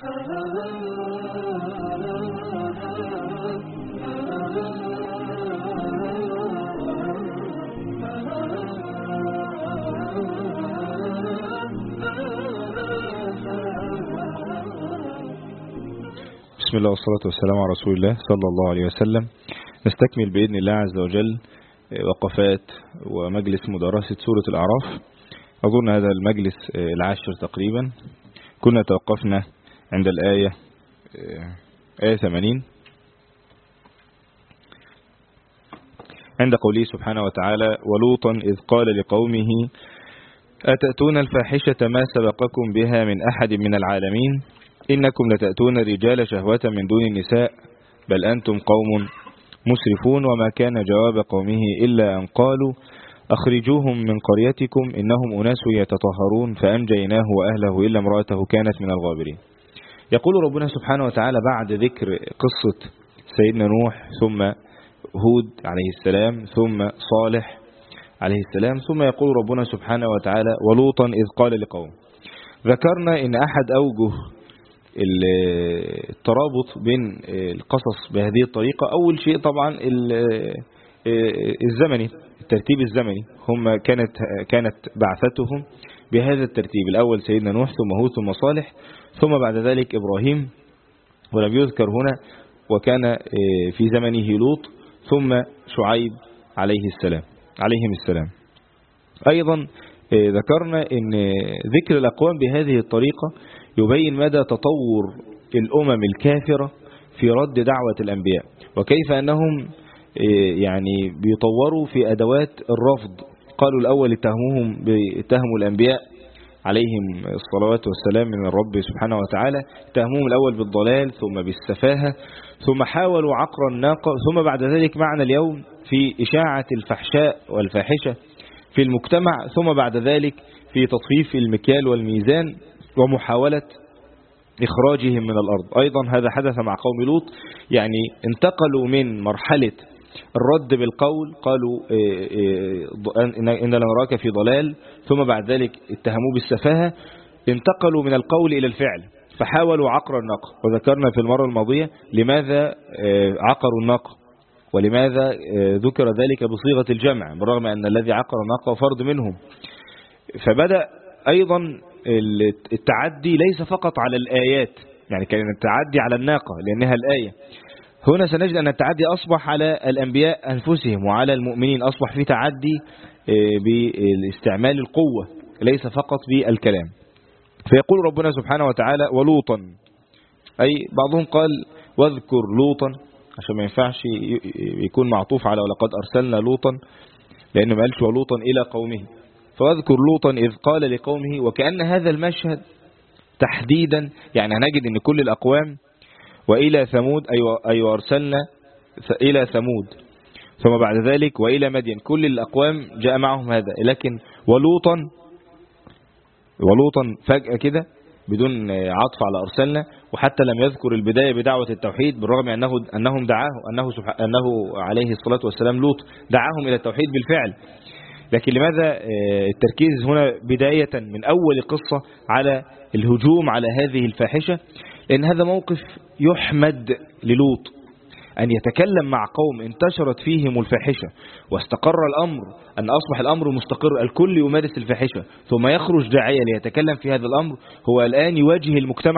بسم الله والصلاة والسلام على رسول الله صلى الله عليه وسلم. نستكمل بإذن الله عز وجل وقفات ومجلس مدرسة سورة الأعراف. أظن هذا المجلس العاشر تقريبا. كنا توقفنا عند الآية 80 عند قوله سبحانه وتعالى: ولوطا إذ قال لقومه أتأتون الفاحشة ما سبقكم بها من أحد من العالمين إنكم لتأتون الرجال شهوة من دون النساء بل أنتم قوم مسرفون. وما كان جواب قومه إلا أن قالوا أخرجوهم من قريتكم إنهم أناس يتطهرون فأنجيناه وأهله إلا امرأته كانت من الغابرين. يقول ربنا سبحانه وتعالى بعد ذكر قصة سيدنا نوح ثم هود عليه السلام ثم صالح عليه السلام، ثم يقول ربنا سبحانه وتعالى: ولوطا إذ قال لقوم. ذكرنا إن أحد أوجه الترابط بين القصص بهذه الطريقة أول شيء طبعا الزمني، الترتيب الزمني. هم كانت بعثتهم بهذا الترتيب: الأول سيدنا نوح ثم هود ثم صالح ثم بعد ذلك إبراهيم، ولم يذكر هنا وكان في زمنه لوط ثم شعيب عليهم السلام. أيضا ذكرنا أن ذكر الأقوام بهذه الطريقة يبين مدى تطور الأمم الكافرة في رد دعوة الأنبياء، وكيف أنهم يعني بيطوروا في أدوات الرفض. قالوا الأول اتهموا الأنبياء عليهم الصلوات والسلام من الرب سبحانه وتعالى، اتهموهم الأول بالضلال ثم بالسفاهة ثم حاولوا عقر الناقة، ثم بعد ذلك معنا اليوم في إشاعة الفحشاء والفاحشة في المجتمع، ثم بعد ذلك في تطفيف المكيال والميزان ومحاولة إخراجهم من الأرض. أيضا هذا حدث مع قوم لوط، يعني انتقلوا من مرحلة الرد بالقول، قالوا إن لنراك في ضلال، ثم بعد ذلك اتهموا بالسفاهة، انتقلوا من القول إلى الفعل فحاولوا عقر الناقة. وذكرنا في المرة الماضية لماذا عقروا الناقة ولماذا ذكر ذلك بصيغة الجمع بالرغم أن الذي عقر الناقة فرد منهم. فبدأ أيضا التعدي ليس فقط على الآيات، يعني كان التعدي على الناقة لأنها الآية. هنا سنجد أن التعدي أصبح على الأنبياء أنفسهم وعلى المؤمنين، أصبح في تعدي باستعمال القوة ليس فقط بالكلام. فيقول ربنا سبحانه وتعالى: ولوطا، أي بعضهم قال واذكر لوطا عشان ما ينفعش يكون معطوف على ولقد أرسلنا لوطا، لأنه ما قالش ولوطا إلى قومه. فاذكر لوطا إذ قال لقومه، وكأن هذا المشهد تحديدا يعني هنجد أن كل الأقوام وإلى ثمود أي أرسلنا إلى ثمود، ثم بعد ذلك وإلى مدين، كل الأقوام جاء معهم هذا. لكن ولوطا فجأة كده بدون عطف على أرسلنا، وحتى لم يذكر البداية بدعوة التوحيد بالرغم أنهم أنه عليه الصلاة والسلام لوط دعاهم إلى التوحيد بالفعل. لكن لماذا التركيز هنا بداية من أول قصة على الهجوم على هذه الفاحشة؟ لأن هذا موقف يحمد للوط أن يتكلم مع قوم انتشرت فيهم الفاحشة واستقر الأمر، أن أصبح الأمر مستقر، الكل يمارس الفاحشة، ثم يخرج داعية ليتكلم في هذا الأمر. هو الآن يواجه المجتمع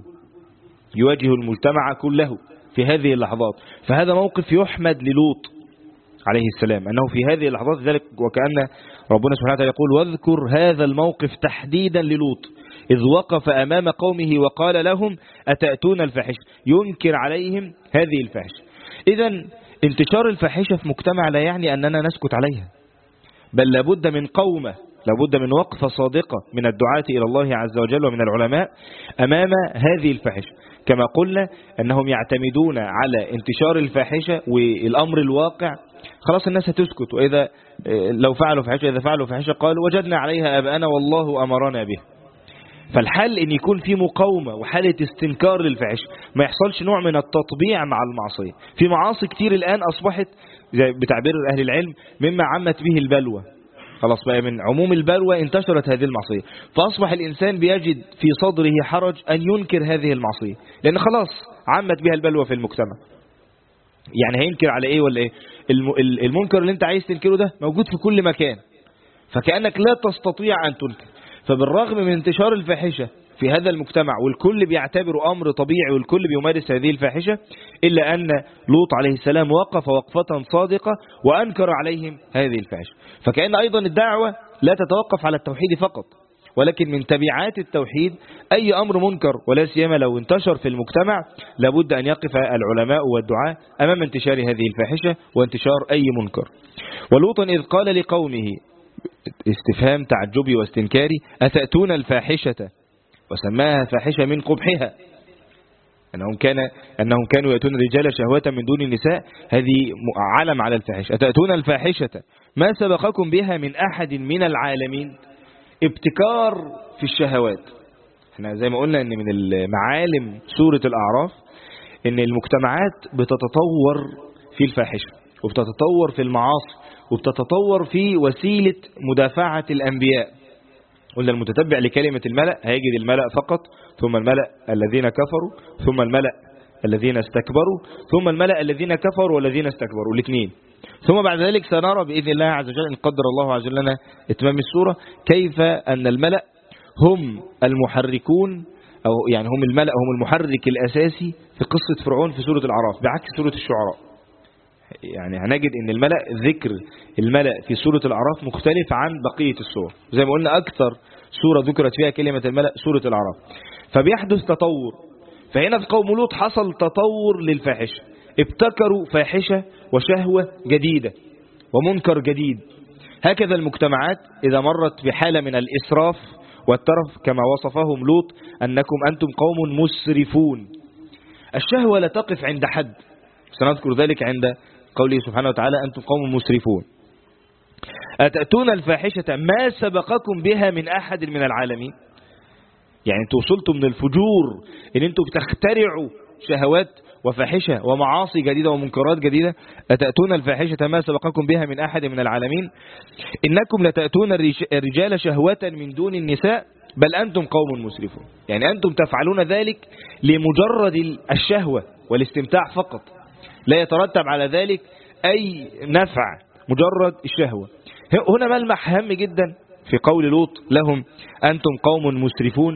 كله في هذه اللحظات. فهذا موقف يحمد للوط عليه السلام أنه في هذه اللحظات، ذلك وكأن ربنا سبحانه وتعالى يقول: واذكر هذا الموقف تحديدا للوط إذ وقف أمام قومه وقال لهم أتأتون الفاحشة، ينكر عليهم هذه الفاحشة. إذن انتشار الفاحشة في مجتمع لا يعني أننا نسكت عليها، بل لابد من قومة، لابد من وقفة صادقة من الدعاة إلى الله عز وجل ومن العلماء أمام هذه الفاحشة. كما قلنا أنهم يعتمدون على انتشار الفاحشة والأمر الواقع، خلاص الناس هتسكت، وإذا لو فعلوا فاحشة إذا فعلوا فاحشة قالوا وجدنا عليها آباءنا والله أمرنا به. فالحل ان يكون في مقاومة وحالة استنكار للفاحشة، ما يحصلش نوع من التطبيع مع المعصية. في معاصي كتير الآن أصبحت بتعبير أهل العلم مما عمت به البلوى، خلاص بقى من عموم البلوى انتشرت هذه المعصية، فأصبح الإنسان بيجد في صدره حرج أن ينكر هذه المعصية، لأن خلاص عمت بها البلوى في المجتمع. يعني هينكر على إيه ولا إيه؟ المنكر اللي أنت عايز تنكره ده موجود في كل مكان، فكأنك لا تستطيع أن تنكر. فبالرغم من انتشار الفاحشة في هذا المجتمع والكل بيعتبره أمر طبيعي والكل بيمارس هذه الفاحشة، إلا أن لوط عليه السلام وقف وقفة صادقة وأنكر عليهم هذه الفاحشة. فكأن أيضا الدعوة لا تتوقف على التوحيد فقط، ولكن من تبعات التوحيد أي أمر منكر، ولا سيما لو انتشر في المجتمع لابد أن يقف العلماء والدعاة أمام انتشار هذه الفاحشة وانتشار أي منكر. ولوطا إذ قال لقومه، استفهام تعجبي واستنكاري، أتأتون الفاحشة، وسماها فاحشة من قبحها، أنهم كانوا يأتون الرجال شهوة من دون النساء، هذه علم على الفاحشة. أتأتون الفاحشة ما سبقكم بها من أحد من العالمين، ابتكار في الشهوات. احنا زي ما قلنا ان من المعالم سورة الأعراف ان المجتمعات بتتطور في الفاحشة وبتتطور في المعاصي وبتتطور في وسيلة مدافعة الأنبياء. قلنا المتتبع لكلمة الملأ هيجد الملأ فقط، ثم الملأ الذين كفروا، ثم الملأ الذين استكبروا، ثم الملأ الذين كفروا والذين استكبروا، الاثنين. ثم بعد ذلك سنرى بإذن الله عز وجل إن قدر الله عز وجل لنا إتمام السورة كيف أن الملأ هم المحركون، أو يعني هم الملأ هم المحرك الأساسي في قصة فرعون في سورة الأعراف، بعكس سورة الشعراء. يعني هنجد ان الملأ، ذكر الملأ في سورة الأعراف مختلف عن بقية السور. زي ما قلنا أكثر سورة ذكرت فيها كلمة الملأ سورة الأعراف. فبيحدث تطور، فهنا في قوم لوط حصل تطور للفاحشة، ابتكروا فاحشة وشهوة جديدة ومنكر جديد. هكذا المجتمعات إذا مرت بحالة من الإسراف والترف كما وصفهم لوط أنكم أنتم قوم مسرفون. الشهوة لا تقف عند حد، سنذكر ذلك عند قوله سبحانه وتعالى أنتم قوم مسرفون. أتأتون الفاحشة ما سبقكم بها من أحد من العالمين، يعني انتوا وصلتوا من الفجور ان انتوا بتخترعوا شهوات وفاحشة ومعاصي جديدة ومنكرات جديدة. أتأتون الفاحشة ما سبقكم بها من أحد من العالمين إنكم لتأتون الرجال شهوة من دون النساء بل أنتم قوم مسرفون. يعني أنتم تفعلون ذلك لمجرد الشهوة والاستمتاع فقط، لا يترتب على ذلك أي نفع، مجرد الشهوة. هنا ملمح هام جدا في قول لوط لهم أنتم قوم مسرفون،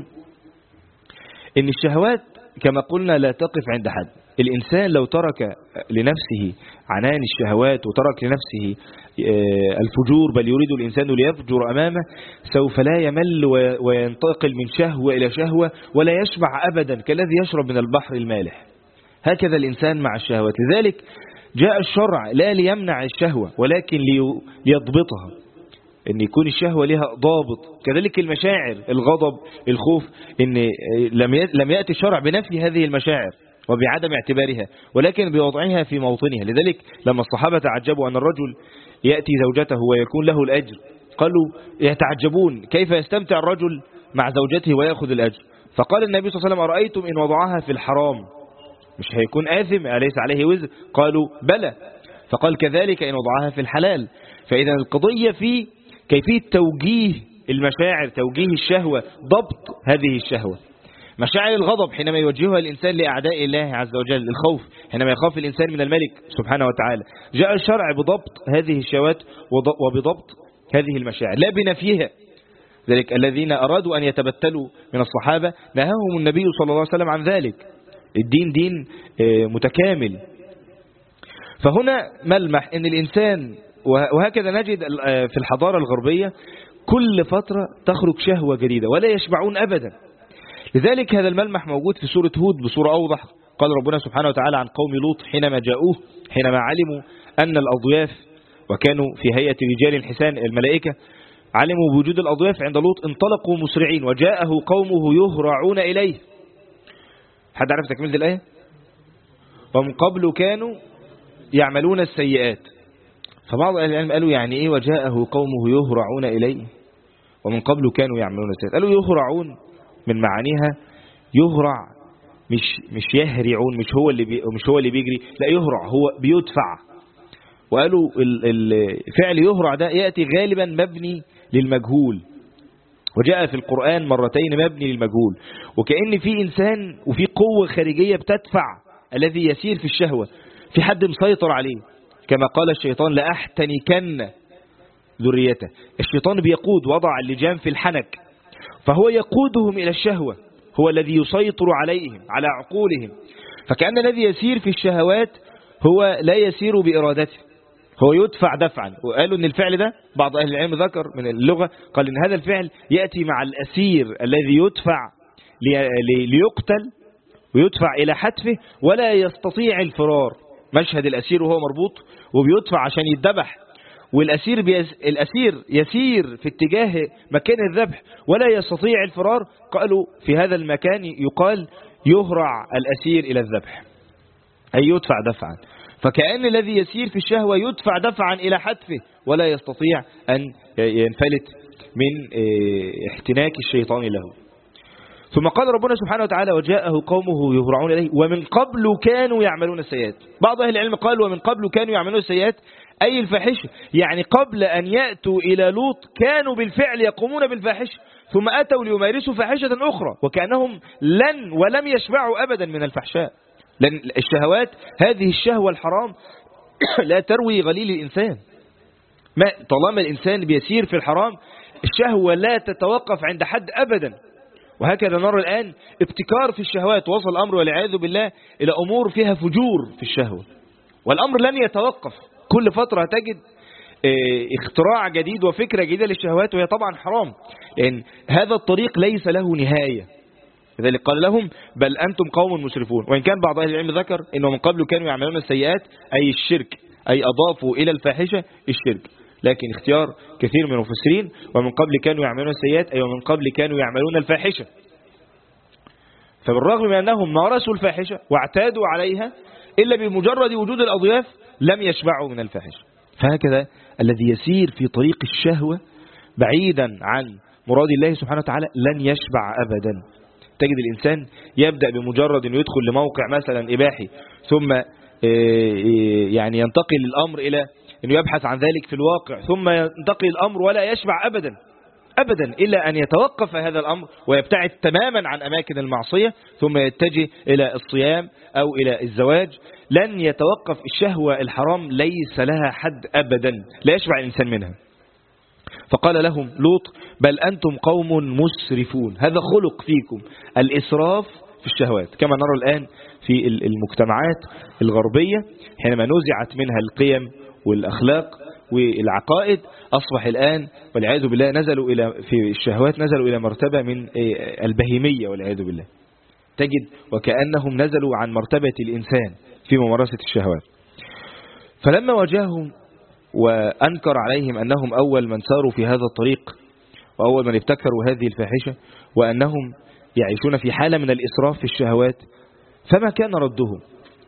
إن الشهوات كما قلنا لا تقف عند حد. الإنسان لو ترك لنفسه عنان الشهوات وترك لنفسه الفجور، بل يريد الإنسان ليفجر أمامه، سوف لا يمل وينتقل من شهوة إلى شهوة ولا يشبع أبدا كالذي يشرب من البحر المالح. هكذا الإنسان مع الشهوات. لذلك جاء الشرع لا ليمنع الشهوة ولكن ليضبطها، ان يكون الشهوة لها ضابط. كذلك المشاعر، الغضب، الخوف، ان لم يأتي الشرع بنفي هذه المشاعر وبعدم اعتبارها، ولكن بوضعها في موطنها. لذلك لما الصحابة تعجبوا أن الرجل يأتي زوجته ويكون له الأجر، قالوا يتعجبون كيف يستمتع الرجل مع زوجته ويأخذ الأجر. فقال النبي صلى الله عليه وسلم أرأيتم إن وضعها في الحرام مش هيكون آثم؟ أليس عليه وزر؟ قالوا بلى. فقال كذلك إن وضعها في الحلال. فإذا القضية في كيفية توجيه المشاعر، توجيه الشهوة، ضبط هذه الشهوة. مشاعر الغضب حينما يوجهها الإنسان لأعداء الله عز وجل، الخوف حينما يخاف الإنسان من الملك سبحانه وتعالى، جاء الشرع بضبط هذه الشهوات وبضبط هذه المشاعر لا بنفيها. ذلك الذين أرادوا أن يتبتلوا من الصحابة نهاهم النبي صلى الله عليه وسلم عن ذلك. الدين دين متكامل. فهنا ملمح ان الإنسان، وهكذا نجد في الحضارة الغربية كل فترة تخرج شهوة جديدة ولا يشبعون أبدا. لذلك هذا الملمح موجود في سورة هود بصورة أوضح. قال ربنا سبحانه وتعالى عن قوم لوط حينما جاءوه، حينما علموا أن الأضياف، وكانوا في هيئة رجال حسان الملائكة، علموا بوجود الأضياف عند لوط انطلقوا مسرعين وجاءه قومه يهرعون إليه. حد عرف تكملة الآية؟ ومن قبل كانوا يعملون السيئات. فبعض أهل العلم قالوا يعني إيه وجاءه قومه يهرعون إليه ومن قبل كانوا يعملون السيئات؟ قالوا يهرعون من معانيها يهرع، مش يهرعون، مش هو اللي بيجري، لا يهرع هو بيدفع. وقالوا الفعل يهرع ده يأتي غالبا مبني للمجهول، وجاء في القرآن مرتين مبني للمجهول، وكأن في إنسان وفي قوة خارجية بتدفع الذي يسير في الشهوة، في حد مسيطر عليه، كما قال الشيطان لأحتنكن ذريته. الشيطان بيقود، وضع اللجام في الحنك، فهو يقودهم إلى الشهوة، هو الذي يسيطر عليهم على عقولهم. فكأن الذي يسير في الشهوات هو لا يسير بإرادته، هو يدفع دفعا. وقالوا أن الفعل ده بعض أهل العلم ذكر من اللغة قال أن هذا الفعل يأتي مع الأسير الذي يدفع ليقتل ويدفع إلى حتفه ولا يستطيع الفرار. مشهد الأسير وهو مربوط وبيدفع عشان يتذبح، والأسير الأسير يسير في اتجاه مكان الذبح ولا يستطيع الفرار. قالوا في هذا المكان يقال يهرع الأسير إلى الذبح، أي يدفع دفعا. فكأن الذي يسير في الشهوة يدفع دفعا إلى حتفه ولا يستطيع أن ينفلت من احتناك الشيطان له. ثم قال ربنا سبحانه وتعالى وجاءه قومه يهرعون إليه ومن قبل كانوا يعملون السيئات. بعض أهل العلم قال ومن قبل كانوا يعملون السيئات أي الفاحشة، يعني قبل أن يأتوا إلى لوط كانوا بالفعل يقومون بالفاحشة، ثم أتوا ليمارسوا فاحشة أخرى، وكأنهم ولم يشبعوا أبدا من الفحشاء. لأن الشهوات هذه الشهوة الحرام لا تروي غليل الإنسان، ما طالما الإنسان بيسير في الحرام الشهوة لا تتوقف عند حد أبدا. وهكذا نرى الآن ابتكار في الشهوات، وصل الأمر والعياذ بالله إلى أمور فيها فجور في الشهوة، والأمر لن يتوقف. كل فترة تجد اختراع جديد وفكرة جديدة للشهوات، وهي طبعا حرام لأن هذا الطريق ليس له نهاية. لذلك قال لهم بل أنتم قوم مسرفون. وإن كان بعض أهل العلم ذكر إنه من قبل كانوا يعملون السيئات أي الشرك، أي أضافوا إلى الفاحشة الشرك، لكن اختيار كثير من المفسرين ومن قبل كانوا يعملون السيئات أي ومن قبل كانوا يعملون الفاحشة. فبالرغم من أنهم مارسوا الفاحشة واعتادوا عليها إلا بمجرد وجود الأضياف لم يشبعوا من الفاحشة. فهكذا الذي يسير في طريق الشهوة بعيدا عن مراد الله سبحانه وتعالى لن يشبع أبدا. تجد الإنسان يبدأ بمجرد أنه يدخل لموقع مثلا إباحي، ثم يعني ينتقل الأمر إلى أنه يبحث عن ذلك في الواقع، ثم ينتقل الأمر ولا يشبع أبدا إلا أن يتوقف هذا الأمر ويبتعد تماما عن أماكن المعصية، ثم يتجه إلى الصيام أو إلى الزواج. لن يتوقف الشهوة الحرام، ليس لها حد أبدا، لا يشبع الإنسان منها. فقال لهم لوط بل أنتم قوم مسرفون. هذا خلق فيكم الإسراف في الشهوات، كما نرى الآن في المجتمعات الغربية حينما نزعت منها القيم والأخلاق والعقائد، أصبح الآن والعياذ بالله نزلوا إلى في الشهوات نزلوا إلى مرتبة من البهيمية والعياذ بالله. تجد وكأنهم نزلوا عن مرتبة الإنسان في ممارسة الشهوات. فلما واجههم وأنكر عليهم أنهم أول من ساروا في هذا الطريق وأول من ابتكروا هذه الفاحشة وأنهم يعيشون في حالة من الإسراف في الشهوات، فما كان ردهم؟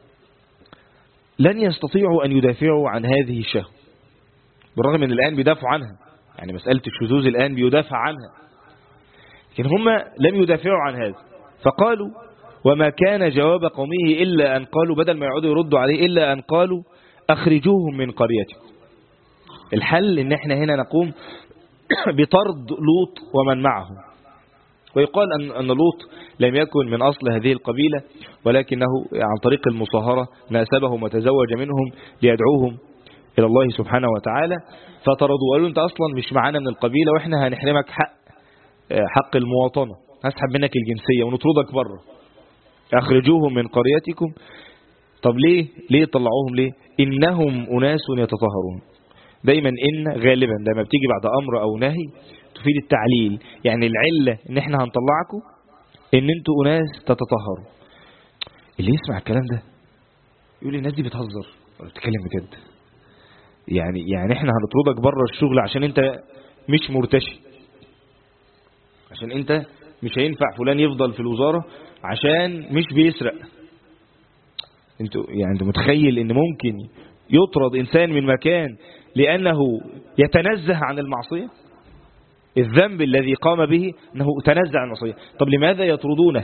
لن يستطيعوا أن يدافعوا عن هذه الشهوة، بالرغم من الآن بيدافعوا عنها، يعني مسألة الشذوذ الآن بيدافع عنها، لكن هم لم يدافعوا عن هذا. فقالوا وما كان جواب قومه إلا أن قالوا، بدل ما يعودوا يردوا عليه، إلا أن قالوا أخرجوهم من قريتكم. الحل إن احنا هنا نقوم بطرد لوط ومن معه. ويقال أن لوط لم يكن من أصل هذه القبيلة، ولكنه عن طريق المصاهرة ناسبهم وتزوج منهم ليدعوهم إلى الله سبحانه وتعالى، فطردوا وقالوا أنت أصلا مش معانا من القبيلة وإحنا هنحرمك حق المواطنة، هسحب منك الجنسية ونطردك بره، أخرجوهم من قريتكم. طب ليه طلعوهم؟ ليه؟ إنهم أناس يتطهرون. دايما إن غالبا لما بتيجي بعد أمر أو نهي تفيد التعليل، يعني العلة إن إحنا هنطلعكم إن أنتوا أناس تتطهروا. اللي يسمع الكلام ده يقول الناس دي بتهزر ولا بتتكلم بجد؟ يعني إحنا هنطردك بره الشغل عشان أنت مش مرتشي، عشان أنت مش هينفع فلان يفضل في الوزارة عشان مش بيسرق. انت متخيل ان ممكن يطرد انسان من مكان لانه يتنزه عن المعصية؟ الذنب الذي قام به انه تنزه عن المعصية. طب لماذا يطردونه؟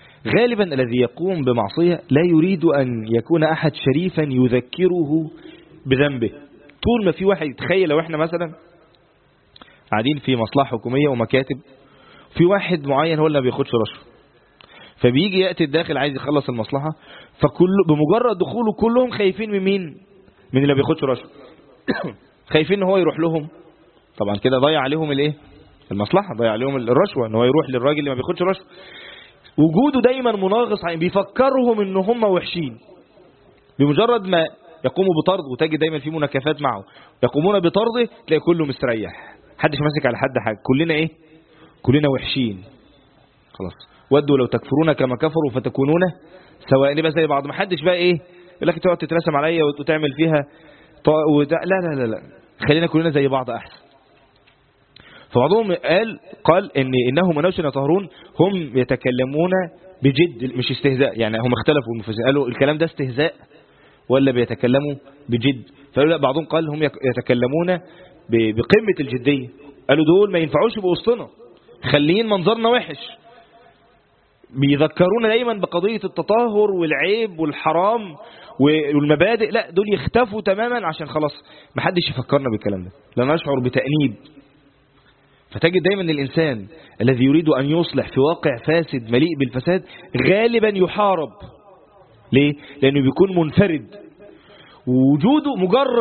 غالبا الذي يقوم بمعصية لا يريد ان يكون احد شريفا يذكره بذنبه. طول ما في واحد يتخيل لو احنا مثلا قاعدين في مصلحة حكومية ومكاتب، في واحد معين هو اللي ما بياخدش رشوة، فبيجي يأتي الداخل عايز يخلص المصلحة، فكل بمجرد دخوله كلهم خايفين من مين؟ من اللي بياخدش رشوة. خايفين ان هو يروح لهم، طبعا كده ضيع عليهم الايه؟ المصلحة، ضيع عليهم الرشوة، ان هو يروح للراجل اللي ما بياخدش رشوة. وجوده دايما مناغص، بيفكرهم ان هم وحشين. بمجرد ما يقوموا بطرد، وتجد دايما في مناكفات معه، يقومون بطرده تلاقي كله مستريح، محدش ماسك على حد حاجة، كلنا ايه؟ كلنا وحشين خلاص. ودوا لو تكفرون كما كفروا فتكونون سواء، نبقى زي بعض. محدش بقى ايه يقول لك تقعد تترسم عليا وتعمل فيها لا لا لا لا، خلينا كلنا زي بعض احسن. فبعضهم قال انهم اناس يتطهرون هم يتكلمون بجد مش استهزاء. يعني هم اختلفوا المفسرين، قالوا الكلام ده استهزاء ولا بيتكلموا بجد؟ فقالوا لا، بعضهم قال هم يتكلمون بقمة الجدية. قالوا دول ما ينفعوش بوسطنا، خليين منظرنا وحش. بيذكرونا دايما بقضية التطهر والعيب والحرام والمبادئ، لا دول يختفوا تماما عشان خلاص ما حدش يفكرنا بالكلام ده، لا نشعر بتأنيب. فتجد دايما الإنسان الذي يريد أن يصلح في واقع فاسد مليء بالفساد غالبا يحارب. ليه؟ لأنه بيكون منفرد، ووجوده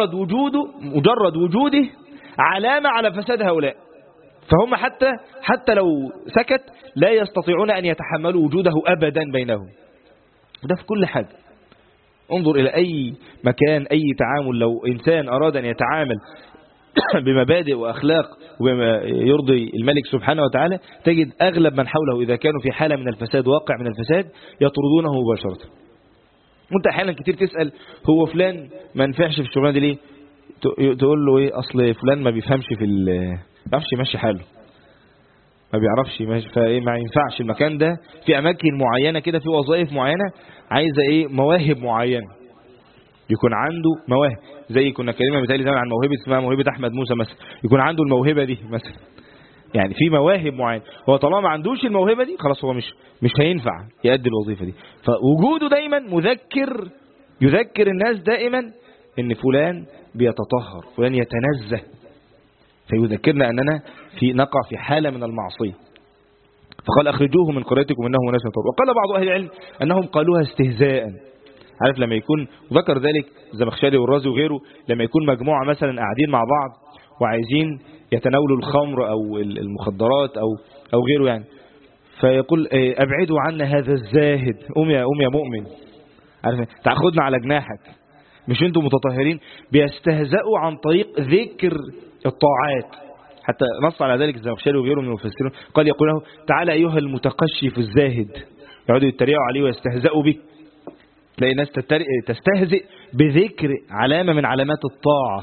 مجرد وجوده علامة على فساد هؤلاء. فهم حتى لو سكت لا يستطيعون أن يتحملوا وجوده أبدا بينهم. ده في كل حاجة. انظر إلى أي مكان، أي تعامل، لو إنسان أراد أن يتعامل بمبادئ وأخلاق وبما يرضي الملك سبحانه وتعالى، تجد أغلب من حوله إذا كانوا في حالة من الفساد، واقع من الفساد، يطردونه مباشرة. وانت أحيانا كتير تسأل هو فلان ما نفعش في الشغلانة دي ليه؟ تقول له ايه؟ أصل فلان ما بيفهمش ما بيعرفش يمشي حاله، ما بيعرفش يمشي، فايه ما ينفعش المكان ده. في أماكن معينة كده، في وظائف معينة عايزة ايه؟ مواهب معينة، يكون عنده مواهب. زي كنا كلمة مثالي زمان عن موهبة اسمها موهبة أحمد موسى مثلا، يكون عنده الموهبة دي مثلا. يعني في مواهب معينة، هو طالما ما عندوش الموهبة دي خلاص هو مش هينفع يؤدي الوظيفة دي. فوجوده دايما يذكر الناس دائما ان فلان بيتطهر، فلان يتنزه، فيذكرنا أننا نقع في حالة من المعصية. فقال أخرجوه من قريتكم إنه أناس يتطهرون. وقال بعض أهل العلم أنهم قالوها استهزاء. عارف لما يكون، وذكر ذلك الزمخشري والرازي وغيره، لما يكون مجموعة مثلا قاعدين مع بعض وعايزين يتناولوا الخمر أو المخدرات أو غيره يعني، فيقول أبعدوا عنا هذا الزاهد، قوم يا مؤمن، عارف تأخذنا على جناحك، مش انتم متطهرين. بيستهزئوا عن طريق ذكر الطاعات. حتى نص على ذلك الزمخشري وغيره من المفسرين، قال يقول له تعالى أيها المتقشف الزاهد، يقعدوا يتريقوا عليه ويستهزئوا به. تلاقي ناس تستهزئ بذكر علامة من علامات الطاعة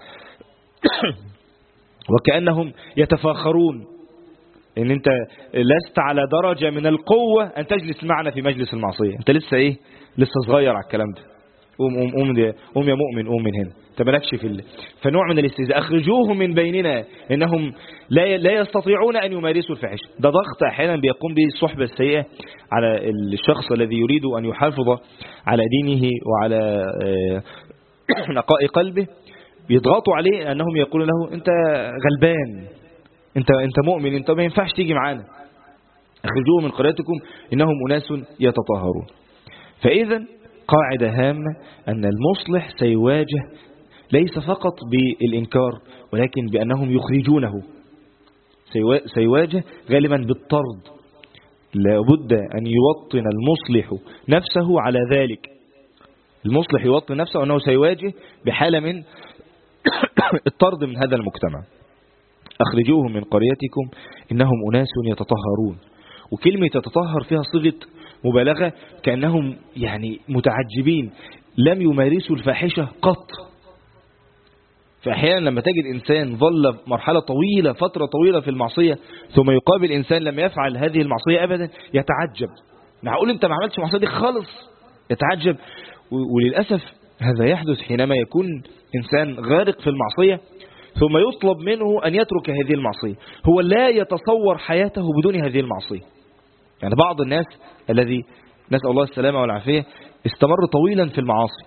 وكأنهم يتفاخرون ان انت لست على درجة من القوة ان تجلس معنا في مجلس المعصية، انت لسه صغير على الكلام ده. قوم يا مؤمن، قوم من هنا، انت مالكش فنوع من الاستهزاء. اخرجوهم من بيننا انهم لا يستطيعون ان يمارسوا الفاحشه. ده ضغط احيانا بيقوم به الصحبه السيئه على الشخص الذي يريد ان يحافظ على دينه وعلى نقاء قلبه. بيضغطوا عليه انهم يقولون له انت غلبان، انت مؤمن، انت ما ينفعش تيجي معانا. اخرجوهم من قريتكم انهم اناس يتطهرون. فاذا قاعدة هامة أن المصلح سيواجه ليس فقط بالإنكار ولكن بأنهم يخرجونه، سيواجه غالبا بالطرد. لابد أن يوطن المصلح نفسه على ذلك. المصلح يوطن نفسه أنه سيواجه بحالة من الطرد من هذا المجتمع. أخرجوهم من قريتكم إنهم أناس يتطهرون. وكلمة يتطهر فيها صيغة مبالغة، كأنهم يعني متعجبين لم يمارسوا الفاحشة قط. فأحيانا لما تجد إنسان ظل مرحلة طويلة، فترة طويلة في المعصية، ثم يقابل إنسان لم يفعل هذه المعصية أبدا، يتعجب. معقول أنت ما عملتش المعصية دي خالص؟ يتعجب. وللأسف هذا يحدث حينما يكون إنسان غارق في المعصية ثم يطلب منه أن يترك هذه المعصية. هو لا يتصور حياته بدون هذه المعصية. يعني بعض الناس الذي نسأل الله السلامة والعافية استمر طويلا في المعاصي،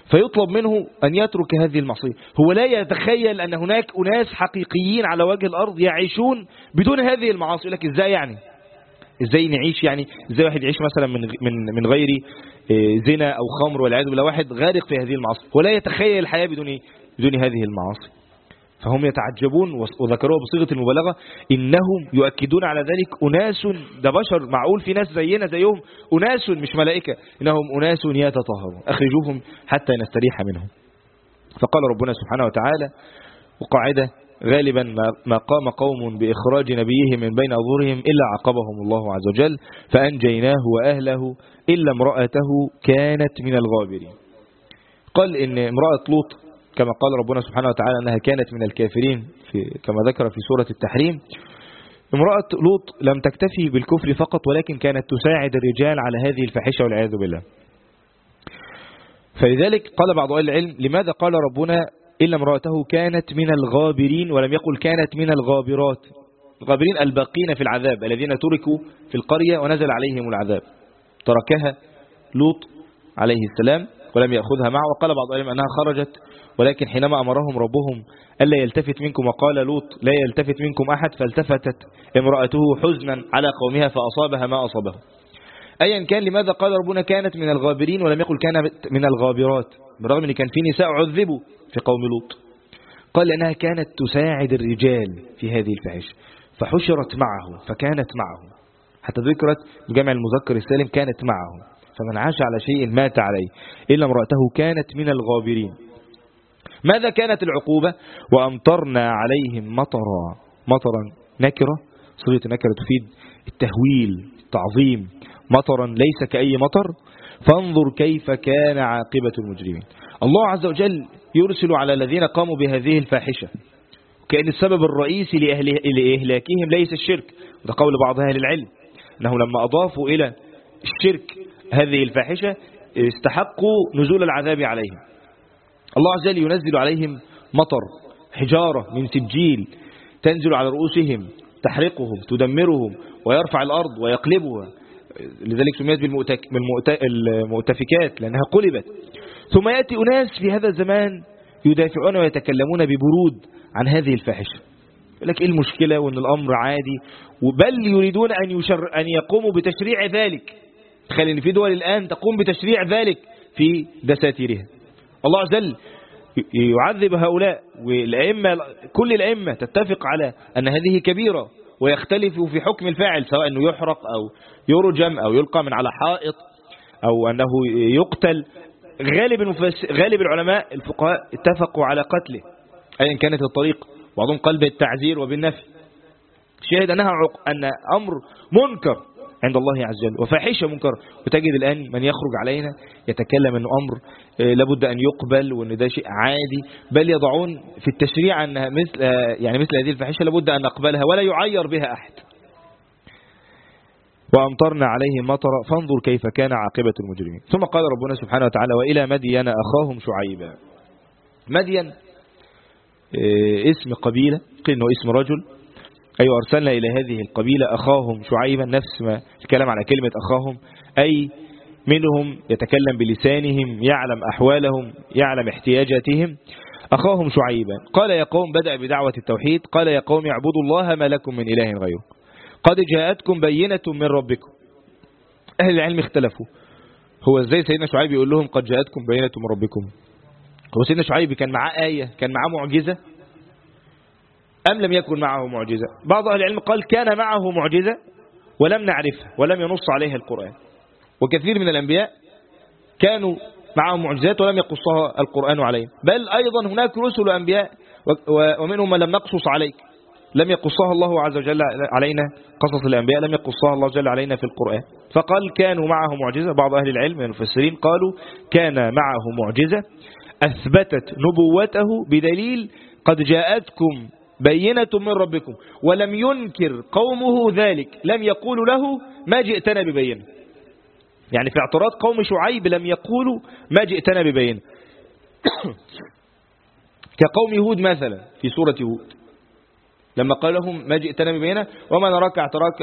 فيطلب منه أن يترك هذه المعصية. هو لا يتخيل أن هناك أناس حقيقيين على وجه الأرض يعيشون بدون هذه المعاصي. يقول لك إزاي يعني؟ إزاي نعيش يعني؟ إزاي واحد يعيش مثلا من غير زنا أو خمر والعياذ بالله، واحد غارق في هذه المعاصي ولا يتخيل الحياة بدون هذه المعاصي. فهم يتعجبون، وذكروها بصيغة المبالغة، إنهم يؤكدون على ذلك أناس، ده بشر، معقول في ناس زينا زيهم، أناس مش ملائكة، إنهم أناس يتطهرون، أخرجوهم حتى نستريح منهم. فقال ربنا سبحانه وتعالى، وقاعدة غالبا ما قام قوم بإخراج نبيه من بين أظهرهم إلا عاقبهم الله عز وجل فأنجيناه وأهله إلا امرأته كانت من الغابرين. قال إن امرأة لوط كما قال ربنا سبحانه وتعالى أنها كانت من الكافرين كما ذكر في سورة التحريم. امرأة لوط لم تكتفي بالكفر فقط، ولكن كانت تساعد الرجال على هذه الفاحشة والعياذ بالله. فلذلك قال بعض أهل العلم لماذا قال ربنا إلا امرأته كانت من الغابرين ولم يقل كانت من الغابرات؟ الغابرين الباقين في العذاب الذين تركوا في القرية ونزل عليهم العذاب، تركها لوط عليه السلام ولم يأخذها معه. وقال بعض العلم أنها خرجت، ولكن حينما أمرهم ربهم ألا يلتفت منكم وقال لوط لا يلتفت منكم أحد، فالتفتت امرأته حزنا على قومها فأصابها ما أصابها. أيا كان لماذا قال ربنا كانت من الغابرين ولم يقل كانت من الغابرات، بالرغم أن كان في نساء عذبوا في قوم لوط؟ قال لأنها كانت تساعد الرجال في هذه الفاحشة فحشرت معه فكانت معه، حتى ذكرت بجمع المذكر السالم كانت معه، فمن عاش على شيء مات عليه. إلا امرأته كانت من الغابرين. ماذا كانت العقوبة؟ وأمطرنا عليهم مطرا نكرة، صيغة نكرة تفيد التهويل التعظيم، مطرا ليس كأي مطر، فانظر كيف كان عاقبة المجرمين. الله عز وجل يرسل على الذين قاموا بهذه الفاحشة، كأن السبب الرئيسي لإهلاكهم ليس الشرك، وده قول بعض أهل العلم أنه لما أضافوا إلى الشرك هذه الفاحشة استحقوا نزول العذاب عليهم. الله عز وجل ينزل عليهم مطر، حجارة من سجيل تنزل على رؤوسهم تحرقهم تدمرهم ويرفع الأرض ويقلبها، لذلك سميت بالمؤتفكات لأنها قلبت. ثم يأتي أناس في هذا الزمان يدافعون ويتكلمون ببرود عن هذه الفاحشة، يقول لك إيه المشكلة وأن الأمر عادي، بل يريدون أن يقوموا بتشريع ذلك. تخيل أن في دول الآن تقوم بتشريع ذلك في دساتيرها. الله عز وجل يعذب هؤلاء، والأئمة كل الأئمة تتفق على أن هذه كبيرة، ويختلفوا في حكم الفاعل سواء أنه يحرق أو يرجم أو يلقى من على حائط أو أنه يقتل. غالب العلماء الفقهاء اتفقوا على قتله أيا كانت الطريقة، بعضهم قال بالتعزير وبالنفي. شاهد أن أمر منكر عند الله عز وجل وفاحشة منكر. وتجد الآن من يخرج علينا يتكلم أنه أمر لابد أن يقبل وأن ده شيء عادي، بل يضعون في التشريع أنها مثل هذه الفاحشة لابد أن نقبلها ولا يعير بها أحد. وأمطرنا عليهم مطرا فانظر كيف كان عاقبة المجرمين. ثم قال ربنا سبحانه وتعالى وإلى مدين أخاهم شعيبا. مدين اسم قبيلة، قيل إنه اسم رجل، أي أرسلنا إلى هذه القبيلة أخاهم شعيبا، نفس ما الكلام على كلمة أخاهم، أي منهم يتكلم بلسانهم يعلم أحوالهم يعلم احتياجاتهم. أخاهم شعيبا قال يا قوم، بدأ بدعوة التوحيد، قال يا قوم اعبدوا الله ما لكم من إله غيره قد جاءتكم بينة من ربكم. أهل العلم اختلفوا، هو ازاي سيدنا شعيب يقول لهم قد جاءتكم بينة من ربكم؟ هو سيدنا شعيب كان معاه آية، كان معاه معجزة، أم لم يكن معه معجزة؟ بعض أهل العلم قال كان معه معجزة ولم نعرفها ولم ينص عليها القرآن، وكثير من الأنبياء كانوا معهم معجزات ولم يقصها القرآن عليهم، بل أيضا هناك رسل وأنبياء ومنهم من لم نقصص عليك، لم يقصها الله عز وجل علينا، قصص الأنبياء لم يقصها الله جل علينا في القرآن. فقال كانوا معه معجزة. بعض أهل العلم من المفسرين قالوا كان معه معجزة أثبتت نبوته بدليل قد جاءتكم بينة من ربكم، ولم ينكر قومه ذلك، لم يقولوا له ما جئتنا ببينة. يعني في اعتراض قوم شعيب لم يقولوا ما جئتنا ببينة كقوم هود مثلا في سورة هود لما قال لهم ما جئتنا ببينة وما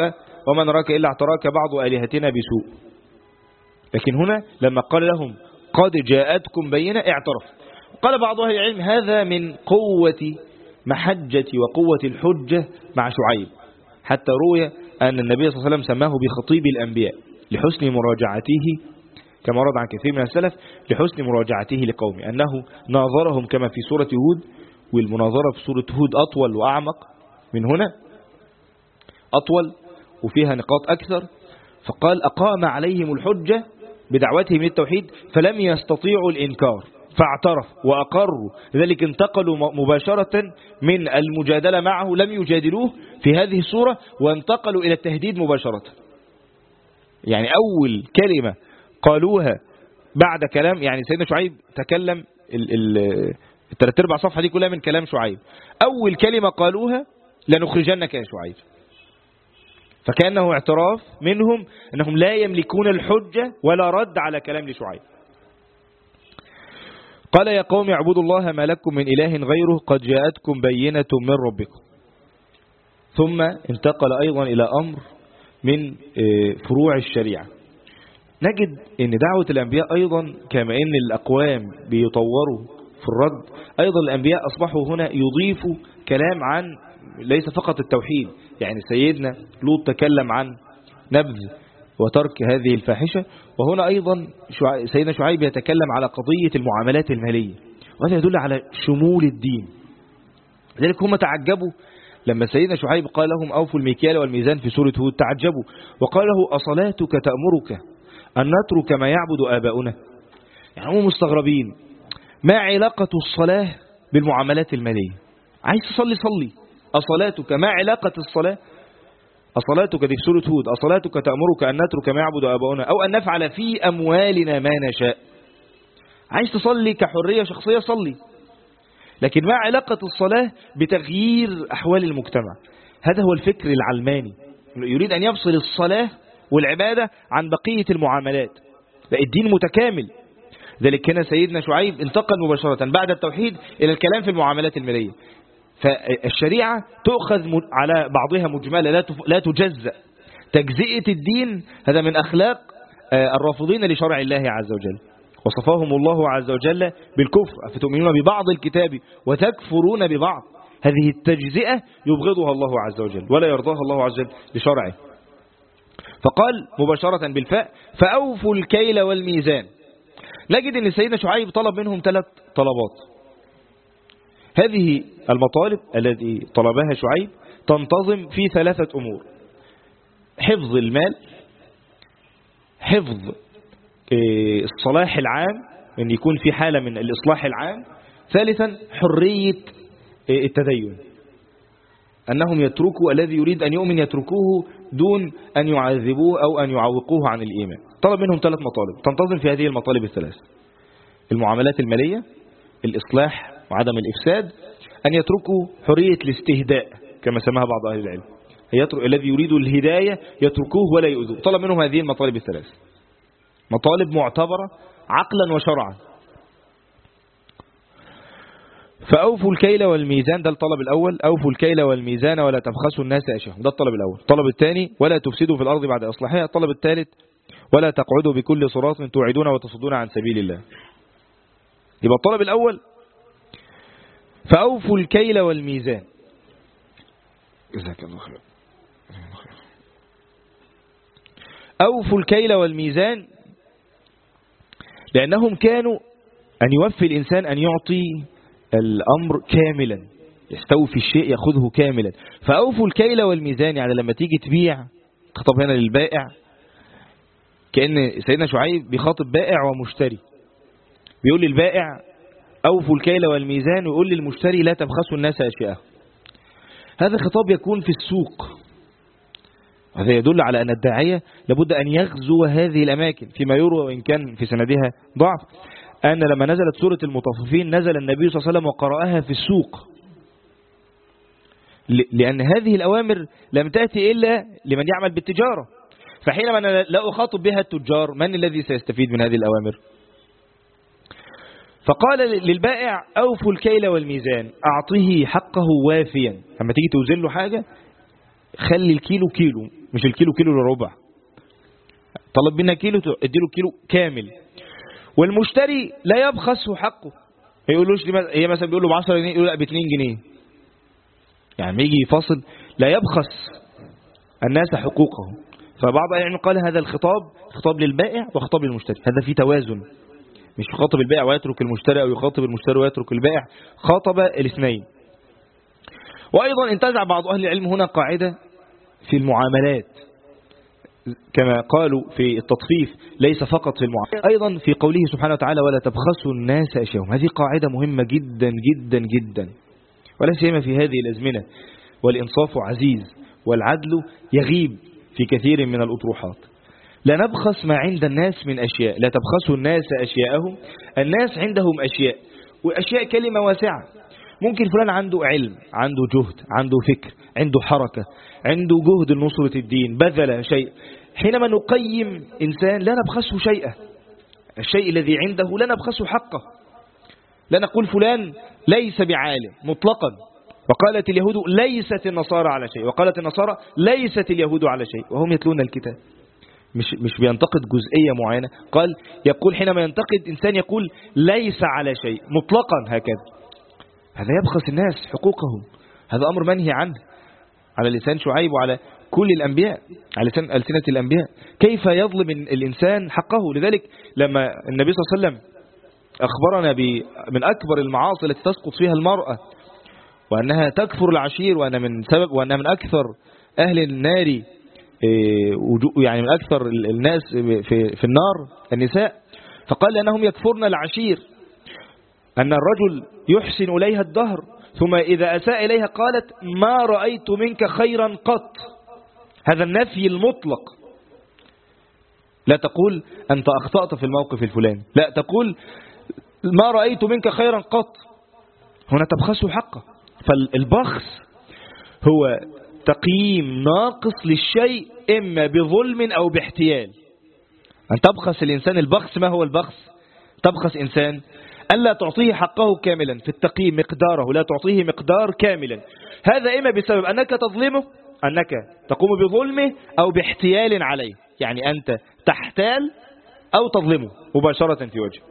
نراك إلا اعتراك بعض آلهتنا بسوء. لكن هنا لما قال لهم قد جاءتكم بينة اعترف. قال بعض أهل العلم هذا من قوة محجة وقوة الحجة مع شعيب، حتى روي أن النبي صلى الله عليه وسلم سماه بخطيب الأنبياء لحسن مراجعته، كما ورد عن كثير من السلف، لحسن مراجعته لقومه، أنه ناظرهم كما في سورة هود، والمناظرة في سورة هود أطول وأعمق من هنا، أطول وفيها نقاط أكثر. فقال أقام عليهم الحجة بدعوتهم للتوحيد فلم يستطيعوا الإنكار فاعترف وأقروا، لذلك انتقلوا مباشرة من المجادلة معه، لم يجادلوه في هذه السورة، وانتقلوا إلى التهديد مباشرة. يعني أول كلمة قالوها بعد كلام، يعني سيدنا شعيب تكلم الثلاث ارباع صفحة دي كلها من كلام شعيب، أول كلمة قالوها لنخرجنك يا شعيب، فكأنه اعتراف منهم أنهم لا يملكون الحجة ولا رد على كلام لشعيب. قال يا قوم اعبدوا الله ما لكم من إله غيره قد جاءتكم بينة من ربكم. ثم انتقل أيضا إلى أمر من فروع الشريعة. نجد أن دعوة الأنبياء أيضا كما أن الأقوام بيطوروا في الرد، أيضا الأنبياء أصبحوا هنا يضيفوا كلام عن ليس فقط التوحيد. يعني سيدنا لوط تكلم عن نبذ وترك هذه الفاحشة، وهنا أيضا سيدنا شعيب يتكلم على قضية المعاملات المالية، وهذا يدل على شمول الدين. لذلك هم تعجبوا لما سيدنا شعيب قال لهم أوفوا المكيال والميزان في سورة هود، تعجبوا وقال له أصلاتك تأمرك أن نترك ما يعبد آباؤنا؟ يعني هم مستغربين، ما علاقة الصلاة بالمعاملات المالية؟ عايز تصلي صلي، أصلاتك ما علاقة الصلاة؟ أصلاتك دي في سورة هود، أصلاتك تأمرك أن نترك ما يعبد آباؤنا أو أن نفعل في أموالنا ما نشاء. عايز تصلي كحرية شخصية صلي، لكن ما علاقة الصلاة بتغيير أحوال المجتمع؟ هذا هو الفكر العلماني، يريد أن يفصل الصلاة والعبادة عن بقية المعاملات. الدين متكامل. ذلك هنا سيدنا شعيب انتقل مباشرة بعد التوحيد إلى الكلام في المعاملات المالية. فالشريعة تؤخذ على بعضها مجملة لا تجزأ. تجزئة الدين هذا من أخلاق الرافضين لشرع الله عز وجل، وصفاهم الله عز وجل بالكفر، أفتؤمنون ببعض الكتاب وتكفرون ببعض. هذه التجزئة يبغضها الله عز وجل ولا يرضاها الله عز وجل لشرعه. فقال مباشرة بالفاء فأوفوا الكيل والميزان. نجد أن سيدنا شعيب طلب منهم 3 طلبات. هذه المطالب التي طلبها شعيب تنتظم في 3 أمور: حفظ المال، حفظ الصلاح العام، أن يكون في حالة من الإصلاح العام، ثالثا حرية التدين، أنهم يتركوا الذي يريد أن يؤمن يتركوه دون أن يعذبوه أو أن يعوقوه عن الإيمان. طلب منهم 3 مطالب تنتظم في هذه المطالب ال3: المعاملات المالية، الإصلاح وعدم الإفساد، أن يتركوا حرية الاستهداء كما سماها بعض أهل العلم، الذي يريد الهداية يتركوه ولا يؤذوه. طلب منهم هذه المطالب ال3، مطالب معتبرة عقلا وشرعا. فأوفوا الكيل والميزان، ده الطلب الأول، أوفوا الكيل والميزان ولا تبخسوا الناس أشياءهم، ده الطلب الأول. الطلب الثاني ولا تفسدوا في الأرض بعد إصلاحها. الطلب الثالث ولا تقعدوا بكل صراط توعدون وتصدون عن سبيل الله. يبقى الطلب الأول فأوفوا الكيل والميزان. جزاك الله خير. أوفوا الكيل والميزان لأنهم كانوا أن يوفي الإنسان أن يعطي الأمر كاملا، يستوفي الشيء يأخذه كاملا. فأوفوا الكيل والميزان يعني لما تيجي تبيع، خطب هنا للبائع، كأن سيدنا شعيب بيخاطب بائع ومشتري، بيقول للبائع أوفوا الكيل والميزان، ويقول للمشتري لا تبخسوا الناس أشياء. هذا خطاب يكون في السوق. هذا يدل على أن الداعية لابد أن يغزو هذه الأماكن، فيما يروى وإن كان في سندها ضعف أن لما نزلت سورة المطففين نزل النبي صلى الله عليه وسلم وقرأها في السوق، لأن هذه الأوامر لم تأتي إلا لمن يعمل بالتجارة. فحينما لا أخاطب بها التجار، من الذي سيستفيد من هذه الأوامر؟ فقال للبائع أوفوا الكيل والميزان، أعطيه حقه وافيا. لما تيجي توزن له حاجة خلي الكيلو كيلو، مش الكيلو كيلو لربع. طلب منا كيلو اديله كيلو كامل. والمشتري لا يبخسه حقه، ما يقولوش هي مثلا بيقول له ب10 جنيه يقول لا ب2 جنيه. يعني يجي يفاصل لا يبخس الناس حقوقهم. فبعض العلماء قال هذا الخطاب خطاب للبائع وخطاب للمشتري، هذا فيه توازن، مش يخاطب البائع ويترك المشتري أو يخاطب المشتري ويترك البائع، خاطب الاثنين. وأيضا انتزع بعض أهل العلم هنا قاعدة في المعاملات، كما قالوا في التطفيف ليس فقط في المعاملات، أيضا في قوله سبحانه وتعالى ولا تبخسوا الناس أشياءهم. هذه قاعدة مهمة جدا جدا جدا، ولا سيما في هذه الأزمنة، والإنصاف عزيز والعدل يغيب في كثير من الأطروحات. لا نبخس ما عند الناس من أشياء، لا تبخسوا الناس أشياءهم. الناس عندهم أشياء، وأشياء كلمة واسعة. ممكن فلان عنده علم، عنده جهد، عنده فكر، عنده حركة، عنده جهد لنصرة الدين، بذل شيء. حينما نقيم إنسان لا نبخسه شيئا، الشيء الذي عنده لا نبخسه حقه. لا نقول فلان ليس بعالم مطلقا، وقالت اليهود ليست النصارى على شيء، وقالت النصارى ليست اليهود على شيء، وهم يتلون الكتاب. مش بينتقد جزئية معينة، يقول حينما ينتقد إنسان يقول ليس على شيء مطلقا هكذا، هذا يبخس الناس حقوقهم، هذا أمر منهي عنه على لسان شعيب وعلى كل الأنبياء، على لسان ألسنة الأنبياء. كيف يظلم الإنسان حقه؟ لذلك لما النبي صلى الله عليه وسلم أخبرنا من أكبر المعاصي التي تسقط فيها المرأة، وأنها تكفر العشير، وأنها من أكثر أهل النار، يعني من أكثر الناس في النار النساء، فقال لأنهم يكفرن العشير، أن الرجل يحسن إليها الدهر ثم إذا أساء إليها قالت ما رأيت منك خيرا قط. هذا النفي المطلق، لا تقول أنت أخطأت في الموقف الفلاني، لا تقول ما رأيت منك خيرا قط، هنا تبخسه حقه. فالبخس هو تقييم ناقص للشيء إما بظلم أو باحتيال. أن تبخس الإنسان، البخس ما هو البخس؟ تبخس إنسان ألا تعطيه حقه كاملا في التقييم، مقداره لا تعطيه مقدار كاملا، هذا إما بسبب أنك تظلمه، أنك تقوم بظلمه، أو باحتيال عليه، يعني أنت تحتال أو تظلمه مباشرة في وجهه.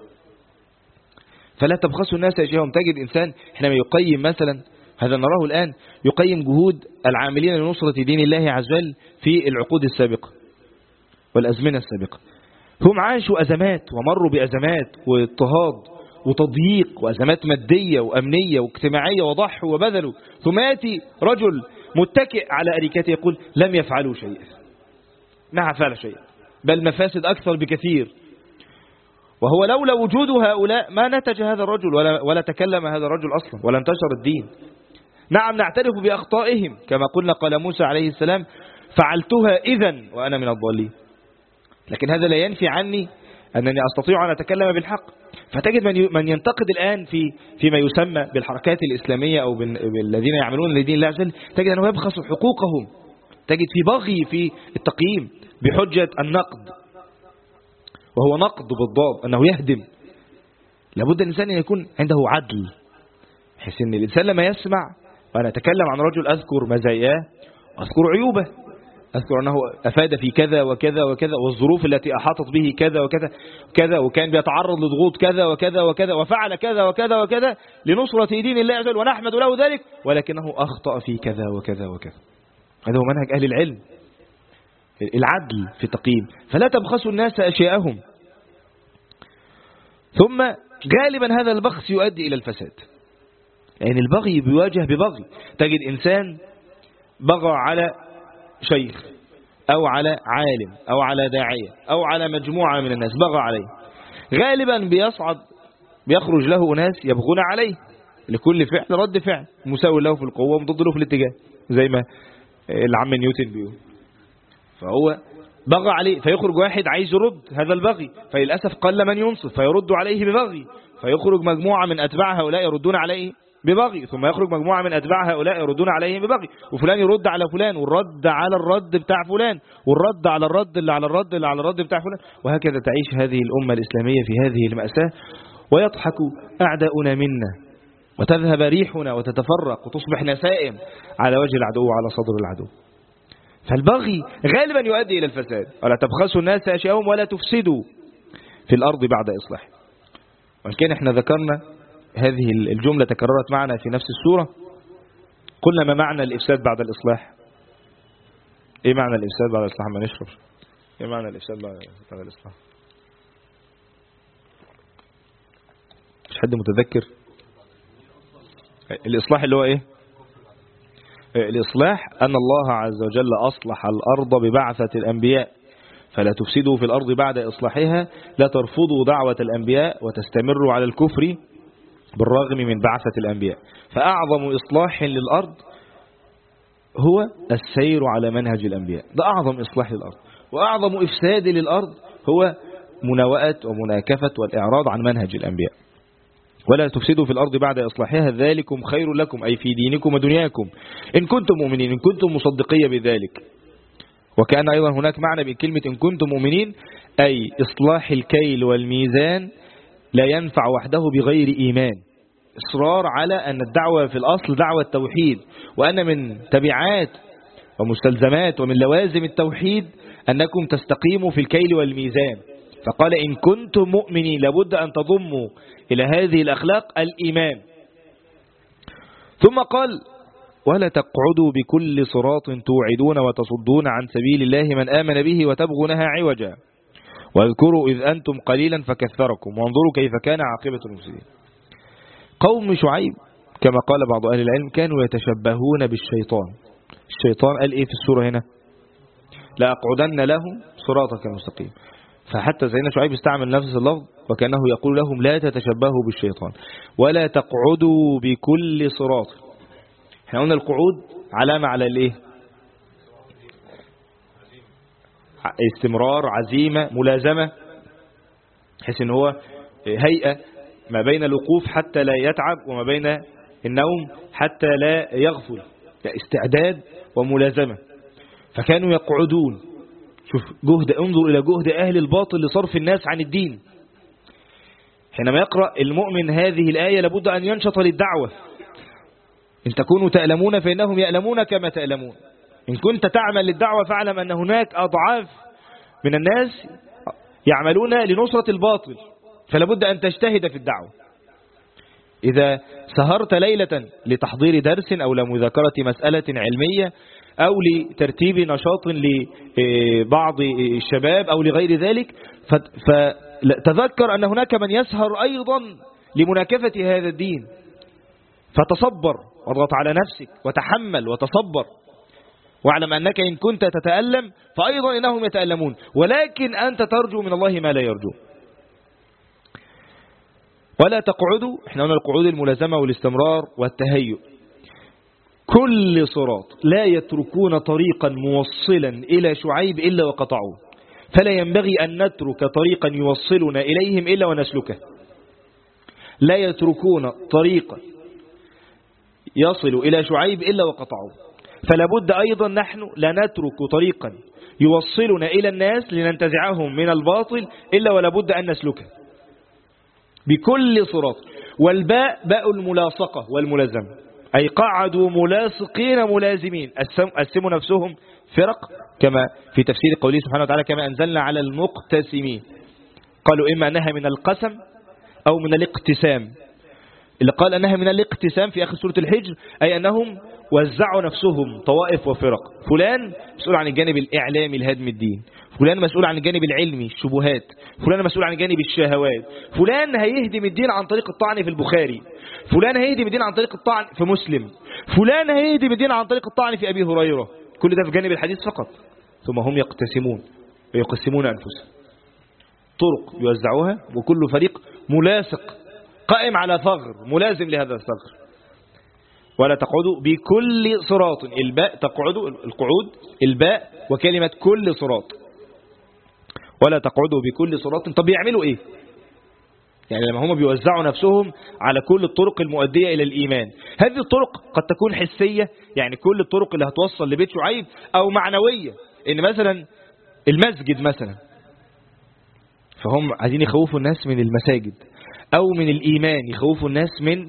فلا تبخسوا الناس أشياءهم. تجد إنسان حينما يقيم مثلا، هذا نراه الآن، يقيم جهود العاملين لنصرة دين الله عز وجل في العقود السابقة والأزمنة السابقة، هم عاشوا أزمات ومروا بأزمات واضطهاد وتضييق وأزمات مادية وأمنية واجتماعية، وضحوا وبذلوا، ثم يأتي رجل متكئ على أريكته يقول لم يفعلوا شيئا، ما فعل شيئا، بل مفاسد أكثر بكثير. وهو لولا وجود هؤلاء ما نتج هذا الرجل ولا تكلم هذا الرجل أصلا ولا انتشر الدين. نعم نعترف بأخطائهم كما قلنا، قال موسى عليه السلام فعلتها إذن وأنا من الضالين، لكن هذا لا ينفي عني أنني أستطيع أن أتكلم بالحق. فتجد من ينتقد الآن فيما يسمى بالحركات الإسلامية أو بالذين يعملون لدين الله عز وجل، تجد أنه يبخس حقوقهم، تجد في بغي في التقييم بحجة النقد، وهو نقد بالضبط أنه يهدم. لابد الإنسان أن يكون عنده عدل، بحيث أن الإنسان لما يسمع، وأنا أتكلم عن رجل أذكر مزاياه وأذكر عيوبه، أذكر أنه أفاد في كذا وكذا وكذا، والظروف التي أحاطت به كذا وكذا وكذا، وكان بيتعرض لضغوط كذا وكذا وكذا، وفعل كذا وكذا وكذا لنصرة دين الله عز وجل ونحمد له ذلك، ولكنه أخطأ في كذا وكذا وكذا. هذا هو منهج أهل العلم، العدل في التقييم. فلا تبخسوا الناس أشياءهم. ثم غالبا هذا البخس يؤدي إلى الفساد، يعني البغي بيواجه ببغي. تجد إنسان بغى على شيخ أو على عالم أو على داعية أو على مجموعة من الناس، بغى عليه، غالبا بيخرج له ناس يبغون عليه، لكل فعل رد فعل، مساوي له في القوة ومضد له في الاتجاه، زي ما العم نيوتن بيقول. فهو بغى عليه، فيخرج واحد عايز يرد هذا البغي، فللأسف قل من ينصف فيرد عليه ببغي، فيخرج مجموعة من أتباع هؤلاء يردون عليه ببغي، ثم يخرج مجموعة من أتباع هؤلاء يردون عليه ببغي، وفلان يرد على فلان، والرد على الرد بتاع فلان، والرد على الرد اللي على الرد اللي على الرد بتاع فلان، وهكذا تعيش هذه الأمة الإسلامية في هذه المأساة. ويضحك أعداؤنا منا، وتذهب ريحنا وتتفرق وتصبح نسائم على وجه العدو وعلى صدر العدو. فالبغي غالبا يؤدي إلى الفساد. ولا تبخسوا الناس أشياءهم ولا تفسدوا في الأرض بعد إصلاحها. وإن كان احنا ذكرنا هذه الجملة تكررت معنا في نفس السورة. قلنا ما معنى الإفساد بعد الإصلاح؟ ايه معنى الإفساد بعد الإصلاح؟ ما نشرب. ايه معنى الإفساد بعد الإصلاح؟ مش حد متذكر؟ الإصلاح اللي هو ايه؟ الإصلاح أن الله عز وجل أصلح الأرض ببعثة الأنبياء، فلا تفسدوا في الأرض بعد إصلاحها، لا ترفضوا دعوة الأنبياء وتستمروا على الكفر بالرغم من بعثة الأنبياء. فأعظم إصلاح للأرض هو السير على منهج الأنبياء، ده أعظم إصلاح للأرض. وأعظم إفساد للأرض هو مناوئة ومناكفة والإعراض عن منهج الأنبياء. ولا تفسدوا في الأرض بعد إصلاحها ذلكم خير لكم، أي في دينكم ودنياكم، إن كنتم مؤمنين، إن كنتم مصدقية بذلك. وكان أيضا هناك معنى بكلمة إن كنتم مؤمنين، أي إصلاح الكيل والميزان لا ينفع وحده بغير إيمان. إصرار على أن الدعوة في الأصل دعوة التوحيد، وأن من تبعات ومستلزمات ومن لوازم التوحيد أنكم تستقيموا في الكيل والميزان. فقال إن كنتم مؤمنين، لابد أن تضموا إلى هذه الأخلاق الإيمان. ثم قال ولا تقعدوا بكل صراط توعدون وتصدون عن سبيل الله من آمن به وتبغونها عوجا واذكروا إذ أنتم قليلا فكثركم وانظروا كيف كان عاقبة المفسدين. قوم شعيب كما قال بعض أهل العلم كانوا يتشبهون بالشيطان. الشيطان قال إيه في السورة هنا؟ لأقعدن لهم صراطك المستقيم. فحتى سيدنا شعيب استعمل نفس اللفظ وكأنه يقول لهم لا تتشبهوا بالشيطان ولا تقعدوا بكل صراط. احنا قلنا القعود علامة على الايه؟ استمرار، عزيمة، ملازمة، حيث ان هو هيئة ما بين الوقوف حتى لا يتعب وما بين النوم حتى لا يغفل، استعداد وملازمة. فكانوا يقعدون. شوف جهد، انظر إلى جهد أهل الباطل لصرف الناس عن الدين. حينما يقرأ المؤمن هذه الآية لابد أن ينشط للدعوة. إن تكونوا تألمون فإنهم يألمون كما تألمون. إن كنت تعمل للدعوة فاعلم أن هناك أضعاف من الناس يعملون لنصرة الباطل، فلابد أن تجتهد في الدعوة. إذا سهرت ليلة لتحضير درس أو لمذاكرة مسألة علمية أو لترتيب نشاط لبعض الشباب أو لغير ذلك، فتذكر أن هناك من يسهر أيضا لمناكفة هذا الدين. فتصبر واضغط على نفسك وتحمل وتصبر، واعلم أنك إن كنت تتألم فأيضا إنهم يتألمون، ولكن أنت ترجو من الله ما لا يرجو. ولا تقعدوا، احنا قلنا القعود الملازمة والاستمرار والتهيؤ. كل صراط، لا يتركون طريقا موصلا إلى شعيب إلا وقطعوه، فلا ينبغي أن نترك طريقا يوصلنا إليهم إلا ونسلكه. لا يتركون طريقا يصل إلى شعيب إلا وقطعوه، فلا بد أيضا نحن لا نترك طريقا يوصلنا إلى الناس لننتزعهم من الباطل إلا ولا بد أن نسلكه بكل صراط. والباء باء الملاصقة والملازمة، أي قعدوا ملاصقين ملازمين، قسموا نفسهم فرق كما في تفسير قوله سبحانه وتعالى كما أنزلنا على المقتسمين. قالوا إما أنها من القسم أو من الاقتسام. اللي قال أنها من الاقتسام في آخر سورة الحجر أي أنهم وزعوا نفسهم طوائف وفرق. فلان مسؤول عن الجانب الإعلامي لهدم الدين، فلان مسؤول عن الجانب العلمي الشبهات، فلان مسؤول عن الجانب الشهوات، فلان هيهدم الدين عن طريق الطعن في البخاري، فلان هيهدم الدين عن طريق الطعن في مسلم، فلان هيهدم الدين عن طريق الطعن في أبي هريرة. كل ده في جانب الحديث فقط. ثم هم يقتسمون ويقسمون أنفسهم طرق يوزعوها، وكل فريق ملاصق قائم على ثغر ملازم لهذا الثغر. ولا تقعدوا بكل صراط، الباء تقعدوا القعود، الباء وكلمة كل صراط. ولا تقعدوا بكل صراط. طب يعملوا ايه؟ يعني لما هم بيوزعوا نفسهم على كل الطرق المؤدية إلى الإيمان، هذه الطرق قد تكون حسية، يعني كل الطرق اللي هتوصل لبيت شعيب، أو معنوية، إن مثلا المسجد مثلا فهم عايزين يخوفوا الناس من المساجد، أو من الإيمان يخوفوا الناس من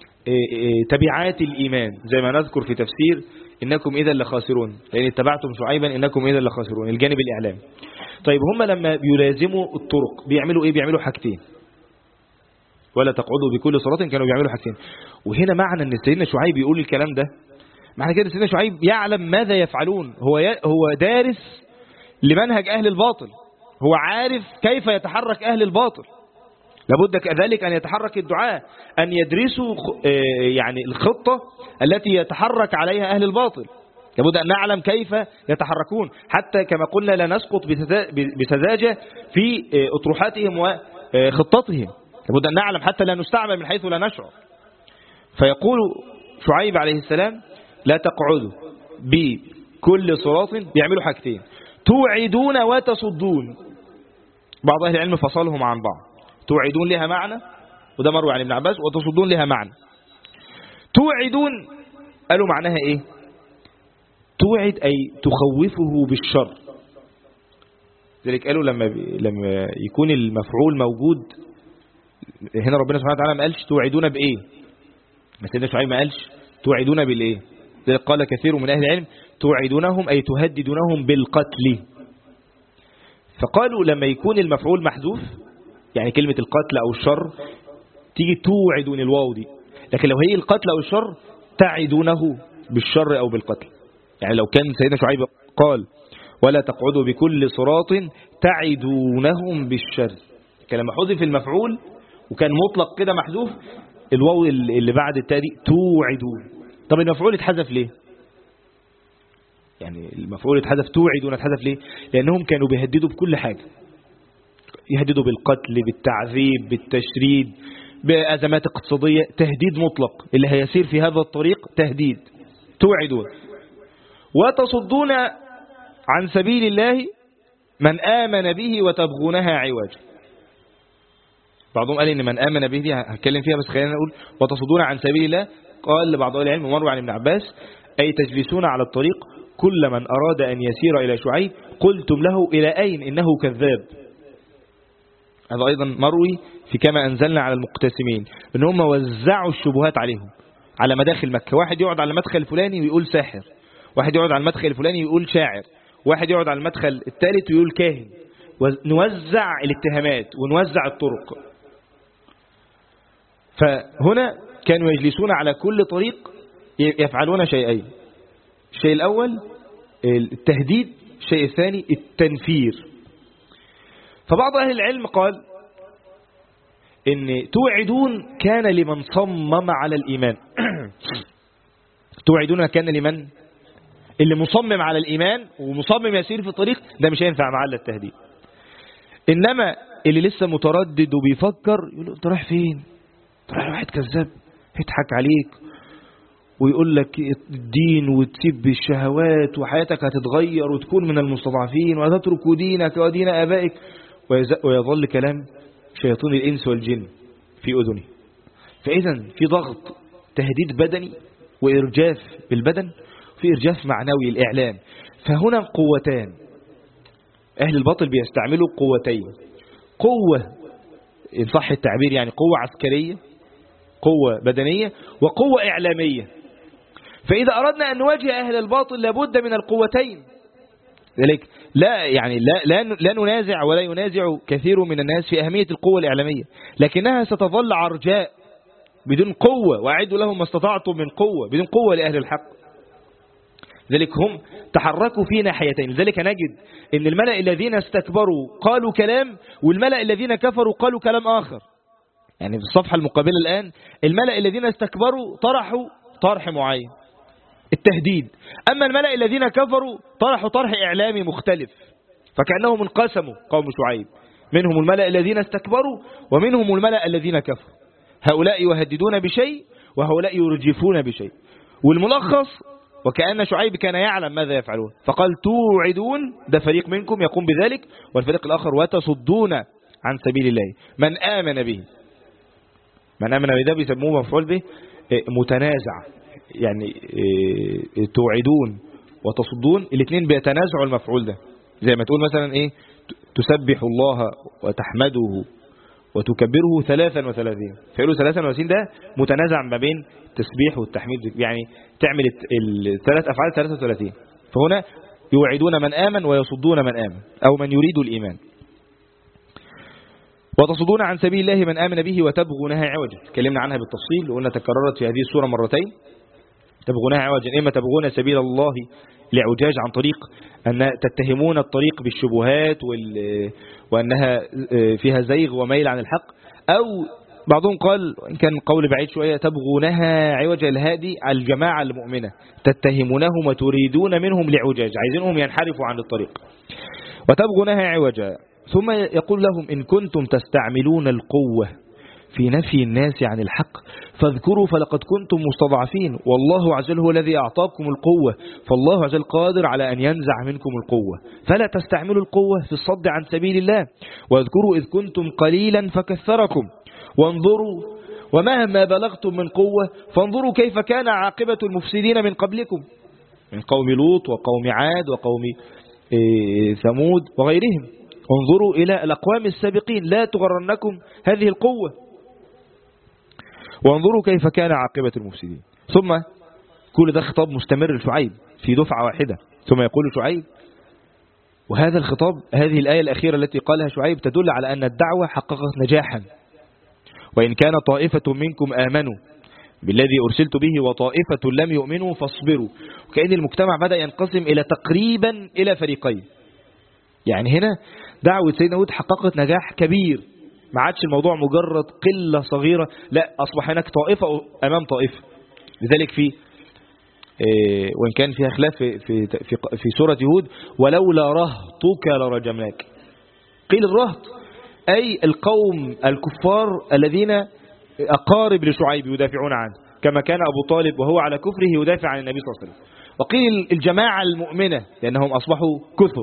تبعات الإيمان، زي ما نذكر في تفسير إنكم إذا لخاسرون، لأن اتبعتم شعيبا إنكم إذا لخاسرون، الجانب الإعلامي. طيب هم لما بيلازموا الطرق بيعملوا إيه؟ بيعملوا حاجتين. ولا تقعدوا بكل صلاة، كانوا بيعملوا حاجتين. وهنا معنى ان سيدنا شعيب يقول الكلام ده، معنى كده سيدنا شعيب يعلم ماذا يفعلون، هو دارس لمنهج أهل الباطل، هو عارف كيف يتحرك أهل الباطل. لابد كذلك أن يتحرك الدعاء، أن يدرسوا يعني الخطة التي يتحرك عليها أهل الباطل. لابد أن نعلم كيف يتحركون، حتى كما قلنا لا نسقط بسذاجة في أطروحاتهم وخطتهم. لابد أن نعلم حتى لا نستعمل من حيث لا نشعر. فيقول شعيب عليه السلام لا تقعدوا بكل صراط، بيعملوا حاجتين: توعدون وتصدون. بعض أهل العلم فصلهم عن بعض. توعدون لها معنى، وده مروي عن ابن عباس، وتصدون لها معنى. توعدون قالوا معناها ايه؟ توعد أي تخوفه بالشر. ذلك قالوا لما يكون المفعول موجود هنا، ربنا سبحانه وتعالى ما قالش توعدون بإيه، ما سيدنا شعيب ما قالش توعدون بالإيه. ذلك قال كثير من أهل العلم توعدونهم أي تهددونهم بالقتل. فقالوا لما يكون المفعول محذوف، يعني كلمة القتل أو الشر، تيجي توعدون الواو دي. لكن لو هي القتل أو الشر تعدونه بالشر أو بالقتل. يعني لو كان سيدنا شعيب قال ولا تقعدوا بكل صراط تعدونهم بالشر، كان لما حذف المفعول وكان مطلق كده محذوف، الواو اللي بعد التاء دي توعدون. طب المفعول اتحذف ليه؟ يعني المفعول اتحذف، توعدون اتحذف ليه؟ لأنهم كانوا بيهددوا بكل حاجة، يهددوا بالقتل، بالتعذيب، بالتشريد، بأزمات اقتصادية، تهديد مطلق. اللي هيسير في هذا الطريق تهديد. توعدون. وتصدون عن سبيل الله من آمن به وتبغونها عوجا. بعضهم قال إن من آمن به دي هتكلم فيها، بس خلينا نقول وتصدون عن سبيل الله. قال لبعض أهل العلم ومروي عن ابن عباس أي تجلسون على الطريق كل من أراد أن يسير إلى شعيب قلتم له إلى أين إنه كذاب. هذا أيضا مروي في كما أنزلنا على المقتسمين، إن هم وزعوا الشبهات عليهم على مداخل مكة. واحد يقعد على المدخل الفلاني ويقول ساحر، واحد يقعد على المدخل الفلاني ويقول شاعر، واحد يقعد على المدخل الثالث ويقول كاهن. نوزع الاتهامات ونوزع الطرق. فهنا كانوا يجلسون على كل طريق يفعلون شيئين: الشيء الأول التهديد، الشيء الثاني التنفير. فبعض أهل العلم قال إن توعدون كان لمن صمم على الإيمان. توعدون كان لمن اللي مصمم على الإيمان ومصمم يسير في الطريق، ده مش هينفع معاه التهديد. إنما اللي لسه متردد وبيفكر يقول له أنت رايح فين؟ أنت رايح واحد كذاب يضحك عليك ويقول لك الدين وتسيب الشهوات وحياتك هتتغير وتكون من المستضعفين وتترك دينك ودين آبائك، ويظل كلام شياطين الإنس والجن في أذنه. فإذا في ضغط، تهديد بدني وإرجاف بالبدن، في إرجاف معنوي الإعلام. فهنا قوتان، أهل الباطل بيستعملوا قوتين: قوة إن صح التعبير يعني قوة عسكرية، قوة بدنية، وقوة إعلامية. فإذا أردنا أن نواجه أهل الباطل لابد من القوتين. ذلك لا ننازع ولا ينازع كثير من الناس في أهمية القوة الإعلامية، لكنها ستظل عرجاء بدون قوة. وأعدوا لهم ما استطعتم من قوة، بدون قوة لأهل الحق. ذلك هم تحركوا في ناحيتين. لذلك نجد أن الملأ الذين استكبروا قالوا كلام، والملأ الذين كفروا قالوا كلام آخر. يعني في الصفحة المقابلة الآن الملأ الذين استكبروا طرحوا طرح معين، التهديد. أما الملأ الذين كفروا طرحوا طرح إعلامي مختلف، فكأنهم انقسموا قوم شعيب، منهم الملأ الذين استكبروا ومنهم الملأ الذين كفروا. هؤلاء يهددون بشيء وهؤلاء يرجفون بشيء. والملخص وكأن شعيب كان يعلم ماذا يفعلون، فقال توعدون، ده فريق منكم يقوم بذلك، والفريق الآخر وتصدون عن سبيل الله من آمن به. من آمن به ده بيسموه مفعول به متنازع، يعني توعدون وتصدون الاثنين بيتنازعوا المفعول ده. زي ما تقول مثلا ايه، تسبح الله وتحمده وتكبره 33، فيقولوا 33 ده متنازع ما بين التسبيح والتحميد، يعني تعمل الثلاث أفعال 33. فهنا يوعدون من آمن ويصدون من آمن أو من يريد الإيمان. وتصدون عن سبيل الله من آمن به وتبغونها عوجا. تكلمنا عنها بالتفصيل وقلنا تكررت في هذه السورة مرتين. تبغونها عوجا، إما تبغون سبيل الله لعجاج عن طريق أن تتهمون الطريق بالشبهات وأنها فيها زيغ وميل عن الحق، أو بعضهم قال إن كان قول بعيد شوية تبغونها عوجا الهادي على الجماعة المؤمنة، تتهمونهم وتريدون منهم لعجاج، عايزينهم ينحرفوا عن الطريق. وتبغونها عوجا، ثم يقول لهم إن كنتم تستعملون القوة في نفي الناس عن الحق فاذكروا فلقد كنتم مستضعفين والله عز وجل هو الذي أعطاكم القوة، فالله عز وجل قادر على أن ينزع منكم القوة، فلا تستعملوا القوة في الصد عن سبيل الله. واذكروا إذ كنتم قليلا فكثركم وانظروا ومهما بلغتم من قوة فانظروا كيف كان عاقبة المفسدين من قبلكم من قوم لوط وقوم عاد وقوم ثمود وغيرهم. انظروا إلى الأقوام السابقين لا تغرنكم هذه القوة، وانظروا كيف كان عاقبة المفسدين. ثم كل ده خطاب مستمر لشعيب في دفعة واحدة. ثم يقول شعيب، وهذا الخطاب هذه الآية الأخيرة التي قالها شعيب تدل على أن الدعوة حققت نجاحا. وإن كان طائفة منكم آمنوا بالذي أرسلت به وطائفة لم يؤمنوا فاصبروا. وكأن المجتمع بدأ ينقسم إلى تقريبا إلى فريقين. يعني هنا دعوة سيدنا هود حققت نجاح كبير، ما عادش الموضوع مجرد قلة صغيرة، لا أصبح هناك طائفة أمام طائفة. لذلك في وإن كان فيها خلاف في سورة هود ولولا رهطك لرجمناك. قيل الرهط أي القوم الكفار الذين أقارب لشعيب يدافعون عنه، كما كان أبو طالب وهو على كفره يدافع عن النبي صلى الله عليه وسلم. وقيل الجماعة المؤمنة لأنهم أصبحوا كثر.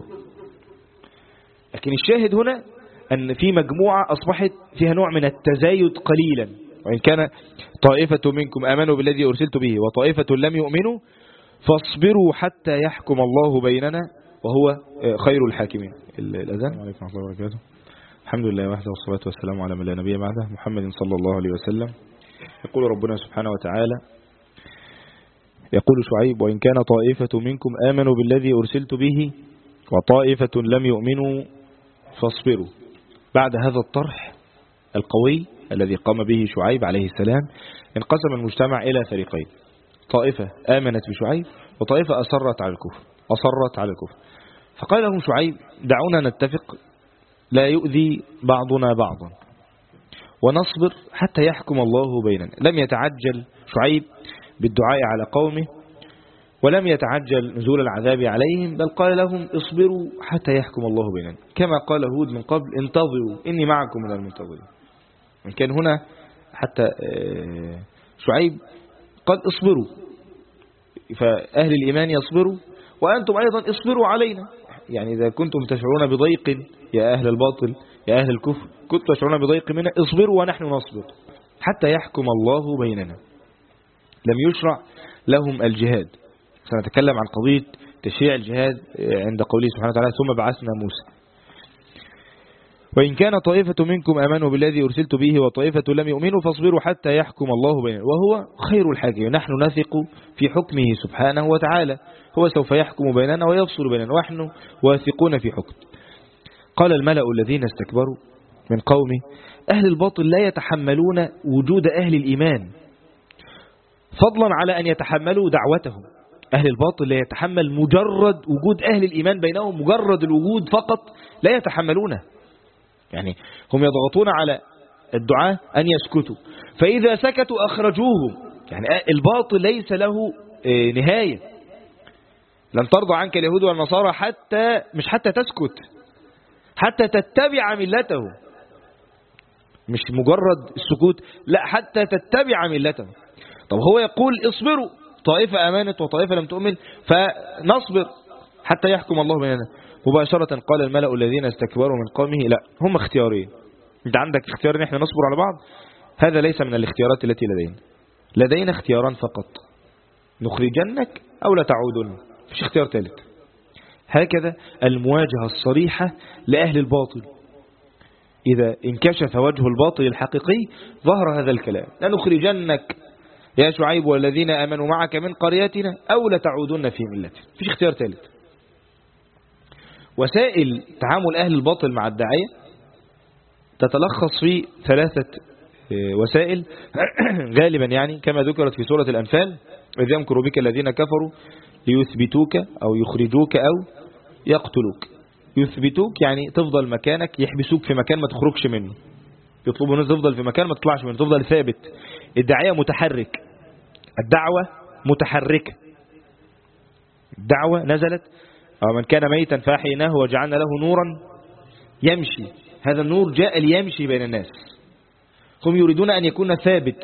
لكن الشاهد هنا أن في مجموعة أصبحت فيها نوع من التزايد قليلا. وإن كان طائفة منكم آمنوا بالذي أرسلت به وطائفة لم يؤمنوا فاصبروا حتى يحكم الله بيننا وهو خير الحاكمين. الأذان. عليكم ورحمة الله وبركاته. الحمد لله وحده والصلاة والسلام على من لا نبي بعده محمد صلى الله عليه وسلم. يقول ربنا سبحانه وتعالى، يقول شعيب وإن كان طائفة منكم آمنوا بالذي أرسلت به وطائفة لم يؤمنوا فاصبروا. بعد هذا الطرح القوي الذي قام به شعيب عليه السلام انقسم المجتمع إلى فريقين، طائفة آمنت بشعيب وطائفة أصرت على الكفر. فقال لهم شعيب دعونا نتفق لا يؤذي بعضنا بعضا ونصبر حتى يحكم الله بيننا. لم يتعجل شعيب بالدعاء على قومه ولم يتعجل نزول العذاب عليهم، بل قال لهم اصبروا حتى يحكم الله بيننا، كما قال هود من قبل انتظروا إني معكم من المنتظرين. إن كان هنا حتى شعيب قد اصبروا، فأهل الإيمان يصبروا وأنتم أيضا اصبروا علينا. يعني إذا كنتم تشعرون بضيق يا أهل الباطل يا أهل الكفر كنتم تشعرون بضيق منا، اصبروا ونحن نصبر حتى يحكم الله بيننا. لم يشرع لهم الجهاد. سنتكلم عن قضية تشريع الجهاد عند قوله سبحانه وتعالى ثم بعثنا موسى. وإن كان طائفة منكم آمنوا بالذي أرسلت به وطائفة لم يؤمنوا فاصبروا حتى يحكم الله بيننا وهو خير الحاكمين. نحن نثق في حكمه سبحانه وتعالى، هو سوف يحكم بيننا ويفصل بيننا ونحن واثقون في حكم. قال الملأ الذين استكبروا من قومه أهل الباطل لا يتحملون وجود أهل الإيمان فضلا على أن يتحملوا دعوتهم. أهل الباطل لا يتحمل مجرد وجود أهل الإيمان بينهم، مجرد الوجود فقط لا يتحملونه. يعني هم يضغطون على الدعاة أن يسكتوا، فإذا سكتوا أخرجوهم. يعني الباطل ليس له نهاية. لن ترضى عنك اليهود والنصارى مش حتى تسكت، حتى تتبع ملته. مش مجرد السكوت، لا حتى تتبع ملته. طب هو يقول اصبروا، طائفة آمنت وطائفة لم تؤمن فنصبر حتى يحكم الله بيننا. مباشرة قال الملأ الذين استكبروا من قومه لا، هم اختيارين. انت عندك اختيار ان احنا نصبر على بعض، هذا ليس من الاختيارات التي لدينا اختياران فقط، نخرجنك او لا تعودن، مفيش اختيار ثالث. هكذا المواجهة الصريحة لأهل الباطل. إذا انكشف وجه الباطل الحقيقي ظهر هذا الكلام، لنخرجنك يا شعيب والذين آمنوا معك من قريتنا أو لتعودن في ملتنا. مفيش اختيار ثالث. وسائل تعامل أهل الباطل مع الداعية تتلخص في 3 وسائل غالبا يعني كما ذكرت في سورة الأنفال: إذ يمكر بك الذين كفروا ليثبتوك أو يخرجوك أو يقتلوك. يثبتوك يعني تفضل مكانك، يحبسوك في مكان ما تخرجش منه، يطلبوا الناس تفضل في مكان ما تطلعش منه، تفضل ثابت. الداعية متحرك، الدعوة متحركة. الدعوة نزلت: من كان ميتا فأحييناه وجعلنا له نورا يمشي. هذا النور جاء ليمشي بين الناس، هم يريدون أن يكون ثابت.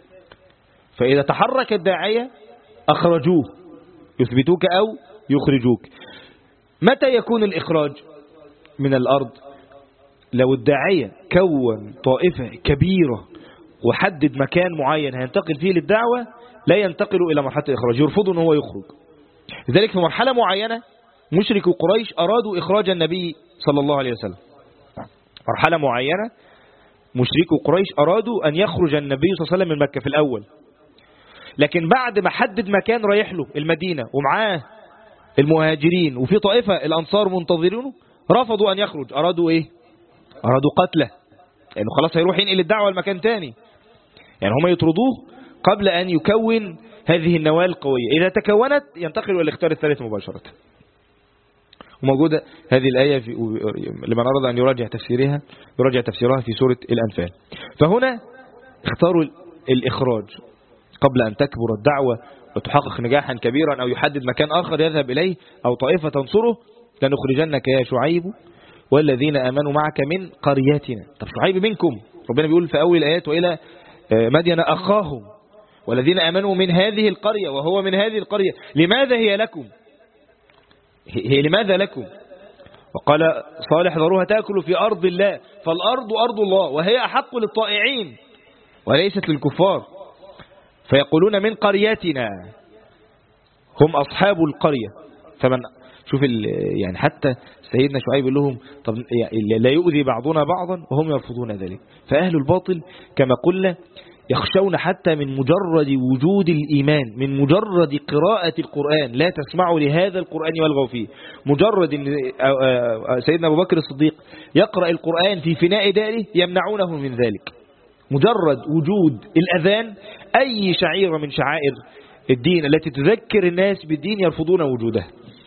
فإذا تحرك الداعية أخرجوه، يثبتوك أو يخرجوك. متى يكون الإخراج من الأرض؟ لو الداعية كون طائفة كبيرة وحدد مكان معين هينتقل فيه للدعوة، لا ينتقل إلى مرحلة الإخراج، يرفضوا أنه هو يخرج. لذلك في مرحلة معينة مشرك قريش أرادوا إخراج النبي صلى الله عليه وسلم. مرحلة معينة مشرك قريش أرادوا أن يخرج النبي صلى الله عليه وسلم من مكة في الأول، لكن بعد ما حدد مكان رايح له المدينة ومعاه المهاجرين وفي طائفة الأنصار منتظرونه، رفضوا أن يخرج. أرادوا إيه؟ أرادوا قتله، لأنه خلاص هيروح ينقل الدعوة لمكان تاني. يعني هم يطردوه قبل أن يكون هذه النواة القوية. إذا تكونت ينتقل إلى الاختيار الثالث مباشرة. وموجودة هذه الآية لمن أراد أن يراجع تفسيرها في سورة الأنفال. فهنا اختاروا الإخراج قبل أن تكبر الدعوة وتحقق نجاحا كبيرا أو يحدد مكان آخر يذهب إليه أو طائفة تنصره: لنخرجنك يا شعيب والذين آمنوا معك من قريتنا. طب شعيب منكم، ربنا بيقول في أول الآيات: وإلى مدين أخاهم والذين آمنوا من هذه القرية، وهو من هذه القرية. لماذا هي لكم؟ هي لماذا لكم؟ وقال صالح: ذروها تأكل في أرض الله، فالأرض أرض الله وهي أحق للطائعين وليست للكفار. فيقولون من قريتنا، هم أصحاب القرية. فمن شوف يعني حتى سيدنا شعيب يقول لهم: طب لا يؤذي بعضنا بعضا، وهم يرفضون ذلك. فأهل الباطل كما قلنا يخشون حتى من مجرد وجود الإيمان، من مجرد قراءة القرآن. لا تسمعوا لهذا القرآن والغوا فيه. مجرد أن سيدنا أبو بكر الصديق يقرأ القرآن في فناء داره يمنعونه من ذلك. مجرد وجود الأذان، أي شعيرة من شعائر الدين التي تذكر الناس بالدين يرفضون وجودها.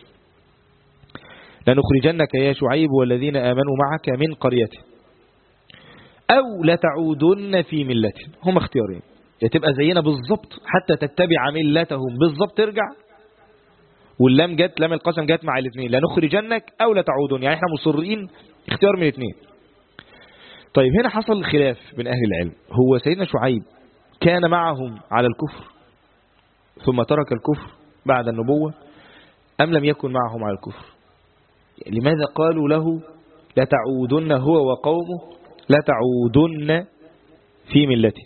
لنخرجنك يا شعيب والذين آمنوا معك من قريته أو لتعودن في ملته. هم اختيارين: يا تبقى زينا بالضبط حتى تتبع ملتهم بالضبط ترجع، واللام جت، لام القسم جت مع الاثنين، لنخرجنك أو لتعودن، يعني احنا مصرين اختيار من الاثنين. طيب هنا حصل خلاف بين أهل العلم: هو سيدنا شعيب كان معهم على الكفر ثم ترك الكفر بعد النبوة أم لم يكن معهم على الكفر؟ لماذا قالوا له لتعودن هو وقومه لتعودن في ملته؟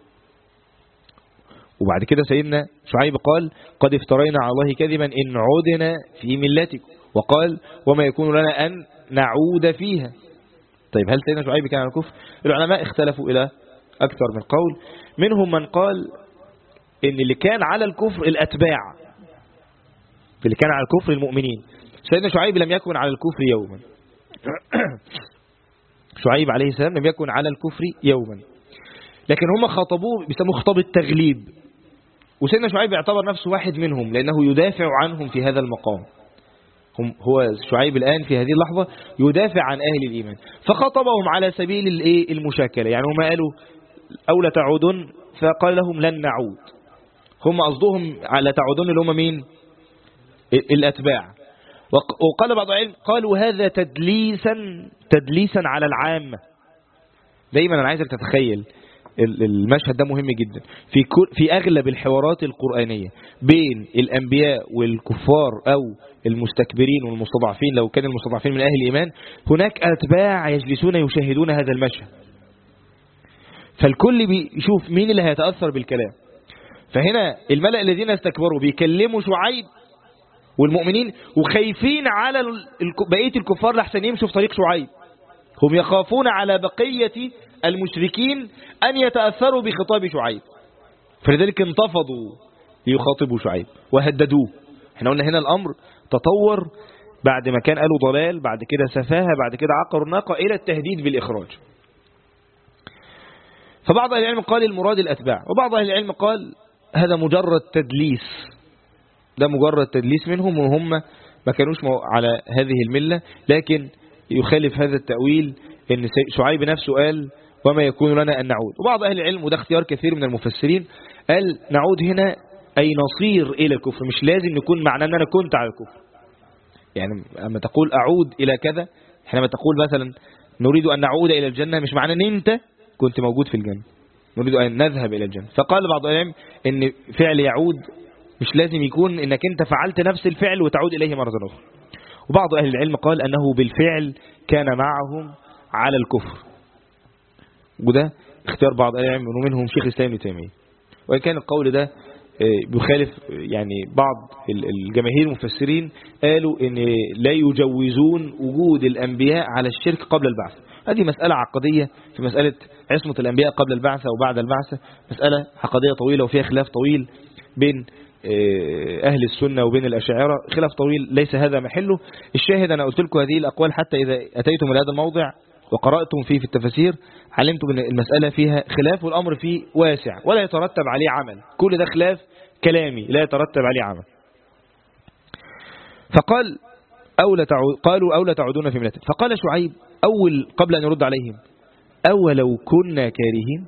وبعد كده سيدنا شعيب قال: قد افترينا على الله كذبا إن عدنا في ملتكم، وقال: وما يكون لنا أن نعود فيها. طيب هل سيدنا شعيب كان على الكفر؟ العلماء اختلفوا إلى أكثر من قول. منهم من قال إن اللي كان على الكفر الأتباع، اللي كان على الكفر المؤمنين. سيدنا شعيب لم يكن على الكفر يوما. شعيب عليه السلام لم يكن على الكفر يوما، لكن هم خاطبوه بيسموه خطاب التغليب، وسيدنا شعيب يعتبر نفسه واحد منهم لأنه يدافع عنهم في هذا المقام. هو شعيب الآن في هذه اللحظة يدافع عن أهل الإيمان، فخاطبهم على سبيل المشاكلة. يعني هم قالوا أو لتعودن، فقال لهم لن نعود. هم قصدهم على تعودن اللي هم مين؟ الأتباع. وقال بعض العلم قالوا هذا تدليسا على العامة. دايما أنا عايزك تتخيل المشهد ده مهم جدا. في أغلب الحوارات القرآنية بين الأنبياء والكفار أو المستكبرين والمستضعفين، لو كان المستضعفين من أهل الإيمان، هناك أتباع يجلسون يشاهدون هذا المشهد، فالكل بيشوف مين اللي هيتأثر بالكلام. فهنا الملأ الذين استكبروا بيكلموا شعيب والمؤمنين وخايفين على بقية الكفار لحسن يمشوا في طريق شعيب. هم يخافون على بقية المشركين أن يتأثروا بخطاب شعيب، فلذلك انتفضوا ليخاطبوا شعيب وهددوه. احنا قلنا هنا الأمر تطور بعد ما كان قالوا ضلال، بعد كده سفاهة، بعد كده عقروا الناقة، إلى التهديد بالإخراج. فبعض أهل العلم قال المراد الأتباع، وبعض أهل العلم قال هذا مجرد تدليس، ده مجرد تدليس منهم وهم ما كانوش على هذه الملة. لكن يخالف هذا التأويل ان شعيب نفسه قال وما يكون لنا أن نعود. وبعض أهل العلم، وده اختيار كثير من المفسرين، قال نعود هنا أي نصير إلى الكفر، مش لازم نكون معناه أن أنا كنت على الكفر. يعني لما تقول أعود إلى كذا، حينما تقول مثلا نريد أن نعود إلى الجنة، مش معناه أن أنت كنت موجود في الجنة، نريد أن نذهب إلى الجنة. فقال بعض العلم أن فعل يعود مش لازم يكون أنك أنت فعلت نفس الفعل وتعود إليه مرة أخرى. وبعض أهل العلم قال أنه بالفعل كان معهم على الكفر، وده اختيار بعض أهل العلم ومنهم شيخ الإسلام ابن تيمية. وإن كان القول ده بيخالف يعني بعض الجماهير المفسرين قالوا ان لا يجوزون وجود الأنبياء على الشرك قبل البعث. هذه مسألة عقدية في مسألة عصمة الأنبياء قبل البعثة وبعد البعثة، مسألة عقدية طويلة وفيها خلاف طويل بين أهل السنة وبين الأشاعرة، خلاف طويل ليس هذا محله. الشاهد أنا قلت لكم هذه الأقوال حتى إذا أتيتم إلى هذا الموضع وقرأتم فيه في التفاسير علمتم أن المسألة فيها خلاف والأمر فيه واسع ولا يترتب عليه عمل، كل ده خلاف كلامي لا يترتب عليه عمل. فقال قالوا أولا تعودون في ملتنا. فقال شعيب قبل أن يرد عليهم أولو كنا كارهين،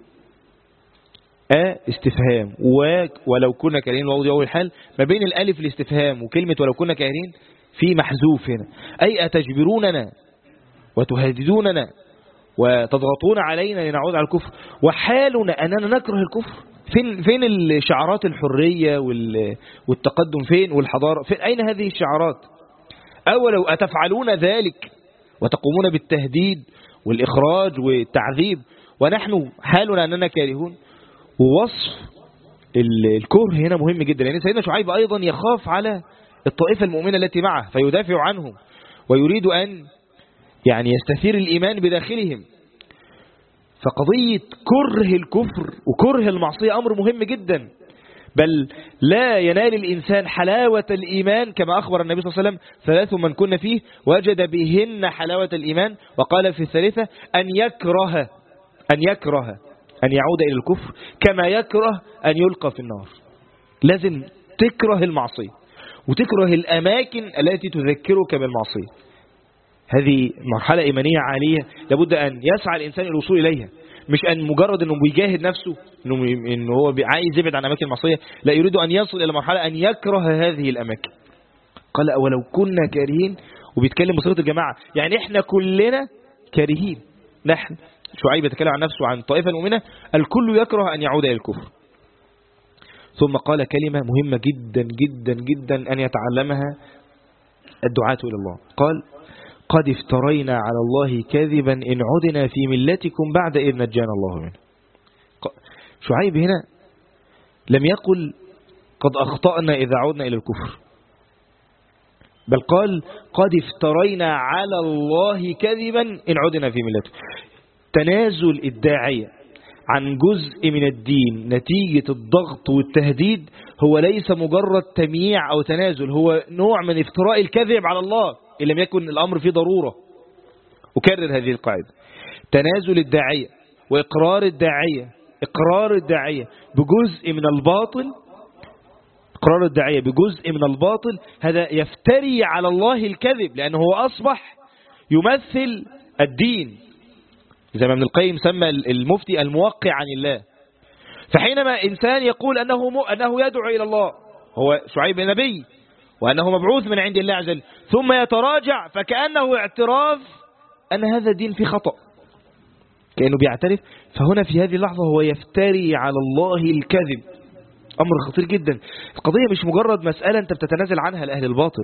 استفهام، ولو كنا كارهين واو دي أول حال ما بين الألف الاستفهام وكلمة ولو كنا كارهين في محذوف هنا، أي أتجبروننا وتهددوننا وتضغطون علينا لنعود على الكفر وحالنا أننا نكره الكفر. فين الشعارات الحرية والتقدم، فين والحضارة، فين أين هذه الشعارات؟ أولو أتفعلون ذلك وتقومون بالتهديد والإخراج والتعذيب ونحن حالنا أننا كارهون. ووصف الكره هنا مهم جدا، لأن سيدنا شعيب أيضا يخاف على الطائفة المؤمنة التي معه فيدافع عنهم ويريد أن يعني يستثير الإيمان بداخلهم. فقضية كره الكفر وكره المعصية أمر مهم جدا، بل لا ينال الإنسان حلاوة الإيمان كما أخبر النبي صلى الله عليه وسلم 3 من كن فيه وجد بهن حلاوة الإيمان، وقال في الثالثة أن يكره أن يعود إلى الكفر كما يكره أن يلقى في النار. لازم تكره المعصية وتكره الأماكن التي تذكرك بالمعصية. هذه مرحلة إيمانية عالية لابد أن يسعى الإنسان الوصول إليها، مش أن مجرد أنه بيجاهد نفسه أنه هو عايز يبعد عن أماكن المعصية، لا، يريد أن يصل إلى مرحلة أن يكره هذه الأماكن. قال ولو كنا كارهين، وبيتكلم بصيغة الجماعة، يعني إحنا كلنا كارهين. نحن شعيب يتكلم عن نفسه عن الطائفة المؤمنة، الكل يكره أن يعود إلى الكفر. ثم قال كلمة مهمة جدا جدا جدا أن يتعلمها الدعاة إلى الله. قال قد افترينا على الله كذبا إن عدنا في ملتكم بعد إذ نجانا الله منه. شعيب هنا لم يقل قد أخطأنا إذا عدنا إلى الكفر، بل قال قد افترينا على الله كذبا إن عدنا في ملته. تنازل الداعية عن جزء من الدين نتيجة الضغط والتهديد هو ليس مجرد تمييع أو تنازل، هو نوع من افتراء الكذب على الله إن لم يكن الأمر فيه ضرورة. أكرر هذه القاعدة: تنازل الداعية وإقرار الداعية بجزء من الباطل، إقرار الداعية بجزء من الباطل، هذا يفتري على الله الكذب، لأنه هو أصبح يمثل الدين، زي ما ابن القيم سمى المفتي الموقع عن الله. فحينما إنسان يقول أنه يدعو إلى الله، هو شعيب نبي وأنه مبعوث من عند الله عز وجل، ثم يتراجع فكأنه اعتراف أن هذا الدين فيه خطأ، كأنه بيعترف. فهنا في هذه اللحظة هو يفتري على الله الكذب، أمر خطير جدا. القضية مش مجرد مسألة أنت بتتنازل عنها لأهل الباطل،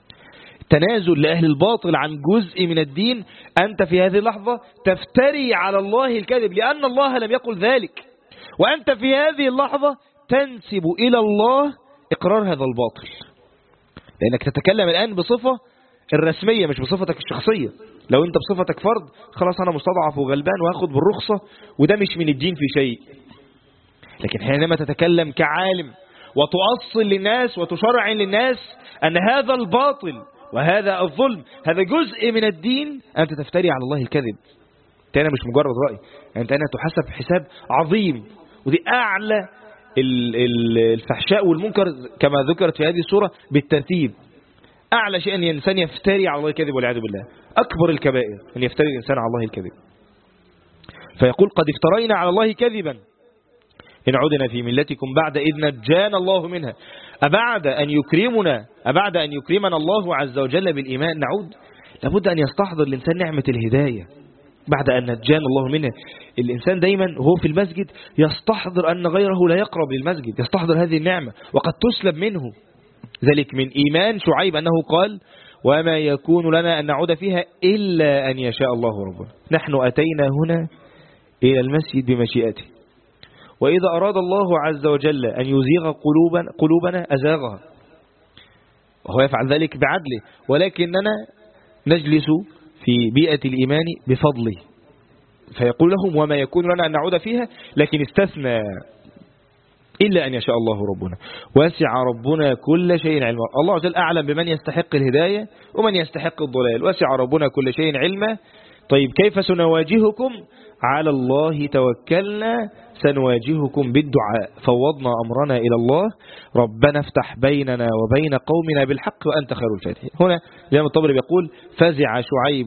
تنازل لأهل الباطل عن جزء من الدين، أنت في هذه اللحظة تفتري على الله الكذب لأن الله لم يقل ذلك، وأنت في هذه اللحظة تنسب إلى الله إقرار هذا الباطل، لأنك تتكلم الآن بصفة الرسمية مش بصفتك الشخصية. لو أنت بصفتك فرد خلاص أنا مستضعف وغلبان وهاخد بالرخصة وده مش من الدين في شيء، لكن حينما تتكلم كعالم وتؤصل للناس وتشرع للناس أن هذا الباطل وهذا الظلم هذا جزء من الدين، أنت تفتري على الله الكذب. انت هنا مش مجرد رأي، انت هنا تحسب حساب عظيم، ودي أعلى الفحشاء والمنكر كما ذكرت في هذه السورة بالترتيب. أعلى شيء أن الإنسان يفتري على الله الكذب والعياذ بالله، أكبر الكبائر أن يفتري الإنسان على الله الكذب. فيقول قد افترينا على الله كذبا إن عدنا في ملتكم بعد إذ نجانا الله منها. أبعد أن يكرمنا الله عز وجل بالإيمان نعود؟ لابد أن يستحضر الإنسان نعمة الهداية بعد أن نجانا الله منها. الإنسان دايما وهو في المسجد يستحضر أن غيره لا يقرب للمسجد، يستحضر هذه النعمة وقد تسلب منه. ذلك من إيمان شعيب أنه قال وما يكون لنا أن نعود فيها إلا أن يشاء الله ربنا، نحن أتينا هنا إلى المسجد بمشيئته، وإذا أراد الله عز وجل أن يزيغ قلوبنا أزاغها، وهو يفعل ذلك بعدله، ولكننا نجلس في بيئة الإيمان بفضله. فيقول لهم وما يكون لنا أن نعود فيها، لكن استثنى إلا أن يشاء الله ربنا، وسع ربنا كل شيء علما. الله عز وجل أعلم بمن يستحق الهداية ومن يستحق الضلال، وسع ربنا كل شيء علما. طيب كيف سنواجهكم؟ على الله توكلنا سنواجهكم بالدعاء، فوضنا أمرنا إلى الله، ربنا افتح بيننا وبين قومنا بالحق وأنت خير الفاتحين. هنا الإمام الطبري يقول فزع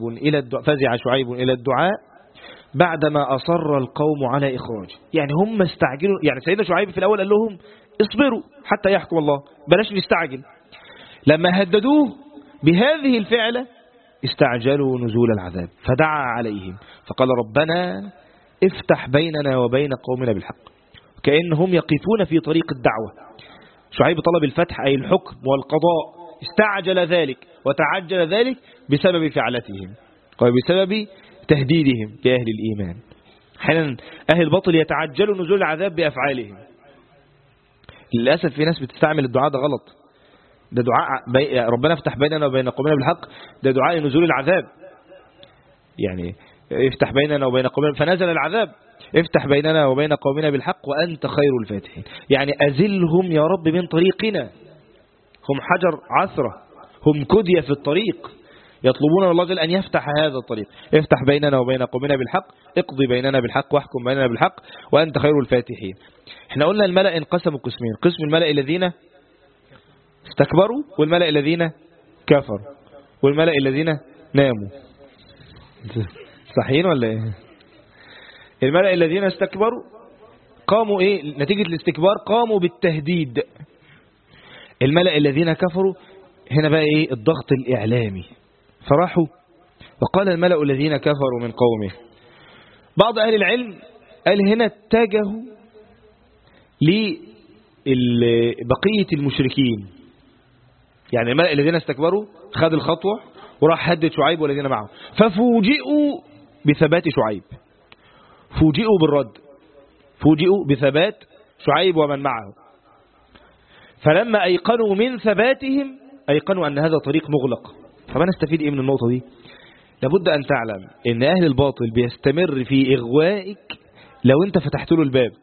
شعيب إلى الدعاء بعدما أصر القوم على إخراجه. يعني هم استعجلوا، يعني سيدنا شعيب في الأول قال لهم اصبروا حتى يحكم الله، بلاش نستعجل. لما هددوه بهذه الفعلة استعجلوا نزول العذاب، فدعا عليهم فقال ربنا افتح بيننا وبين قومنا بالحق، كأنهم يقفون في طريق الدعوة. شعيب طلب الفتح أي الحكم والقضاء، استعجل ذلك وتعجل ذلك بسبب فعلتهم وبسبب تهديدهم بأهل الإيمان. حينا أهل الباطل يتعجلوا نزول العذاب بأفعالهم. للأسف في ناس بتستعمل الدعاء ده غلط. ده دعاء ربنا افتح بيننا وبين قومنا بالحق، ده دعاء نزول العذاب. يعني افتح بيننا وبين قومنا فنزل العذاب، افتح بيننا وبين قومنا بالحق وأنت خير الفاتحين. يعني أزلهم يا رب من طريقنا، هم حجر عثرة، هم كدية في الطريق، يطلبون الله جل أن يفتح هذا الطريق. افتح بيننا وبين قومنا بالحق، اقضي بيننا بالحق واحكم بيننا بالحق وأنت خير الفاتحين. احنا قلنا الملأ انقسموا قسمين، قسم الملأ الذين استكبروا، والملأ الذين كفروا، والملأ الذين ناموا. صحيين ولا ايه؟ الملأ الذين استكبروا قاموا ايه نتيجة الاستكبار؟ قاموا بالتهديد. الملأ الذين كفروا هنا بقى ايه؟ الضغط الإعلامي، فراحوا وقال الملأ الذين كفروا من قومه. بعض أهل العلم قال هنا اتجهوا لبقية المشركين. يعني الملأ الذين استكبروا خد الخطوة وراح هدد شعيب والذين معه، ففوجئوا بثبات شعيب، فوجئوا بالرد، فوجئوا بثبات شعيب ومن معه. فلما أيقنوا من ثباتهم أيقنوا أن هذا طريق مغلق. فما نستفيد إيه من النقطة دي؟ لابد أن تعلم أن أهل الباطل بيستمر في إغوائك لو أنت فتحت له الباب.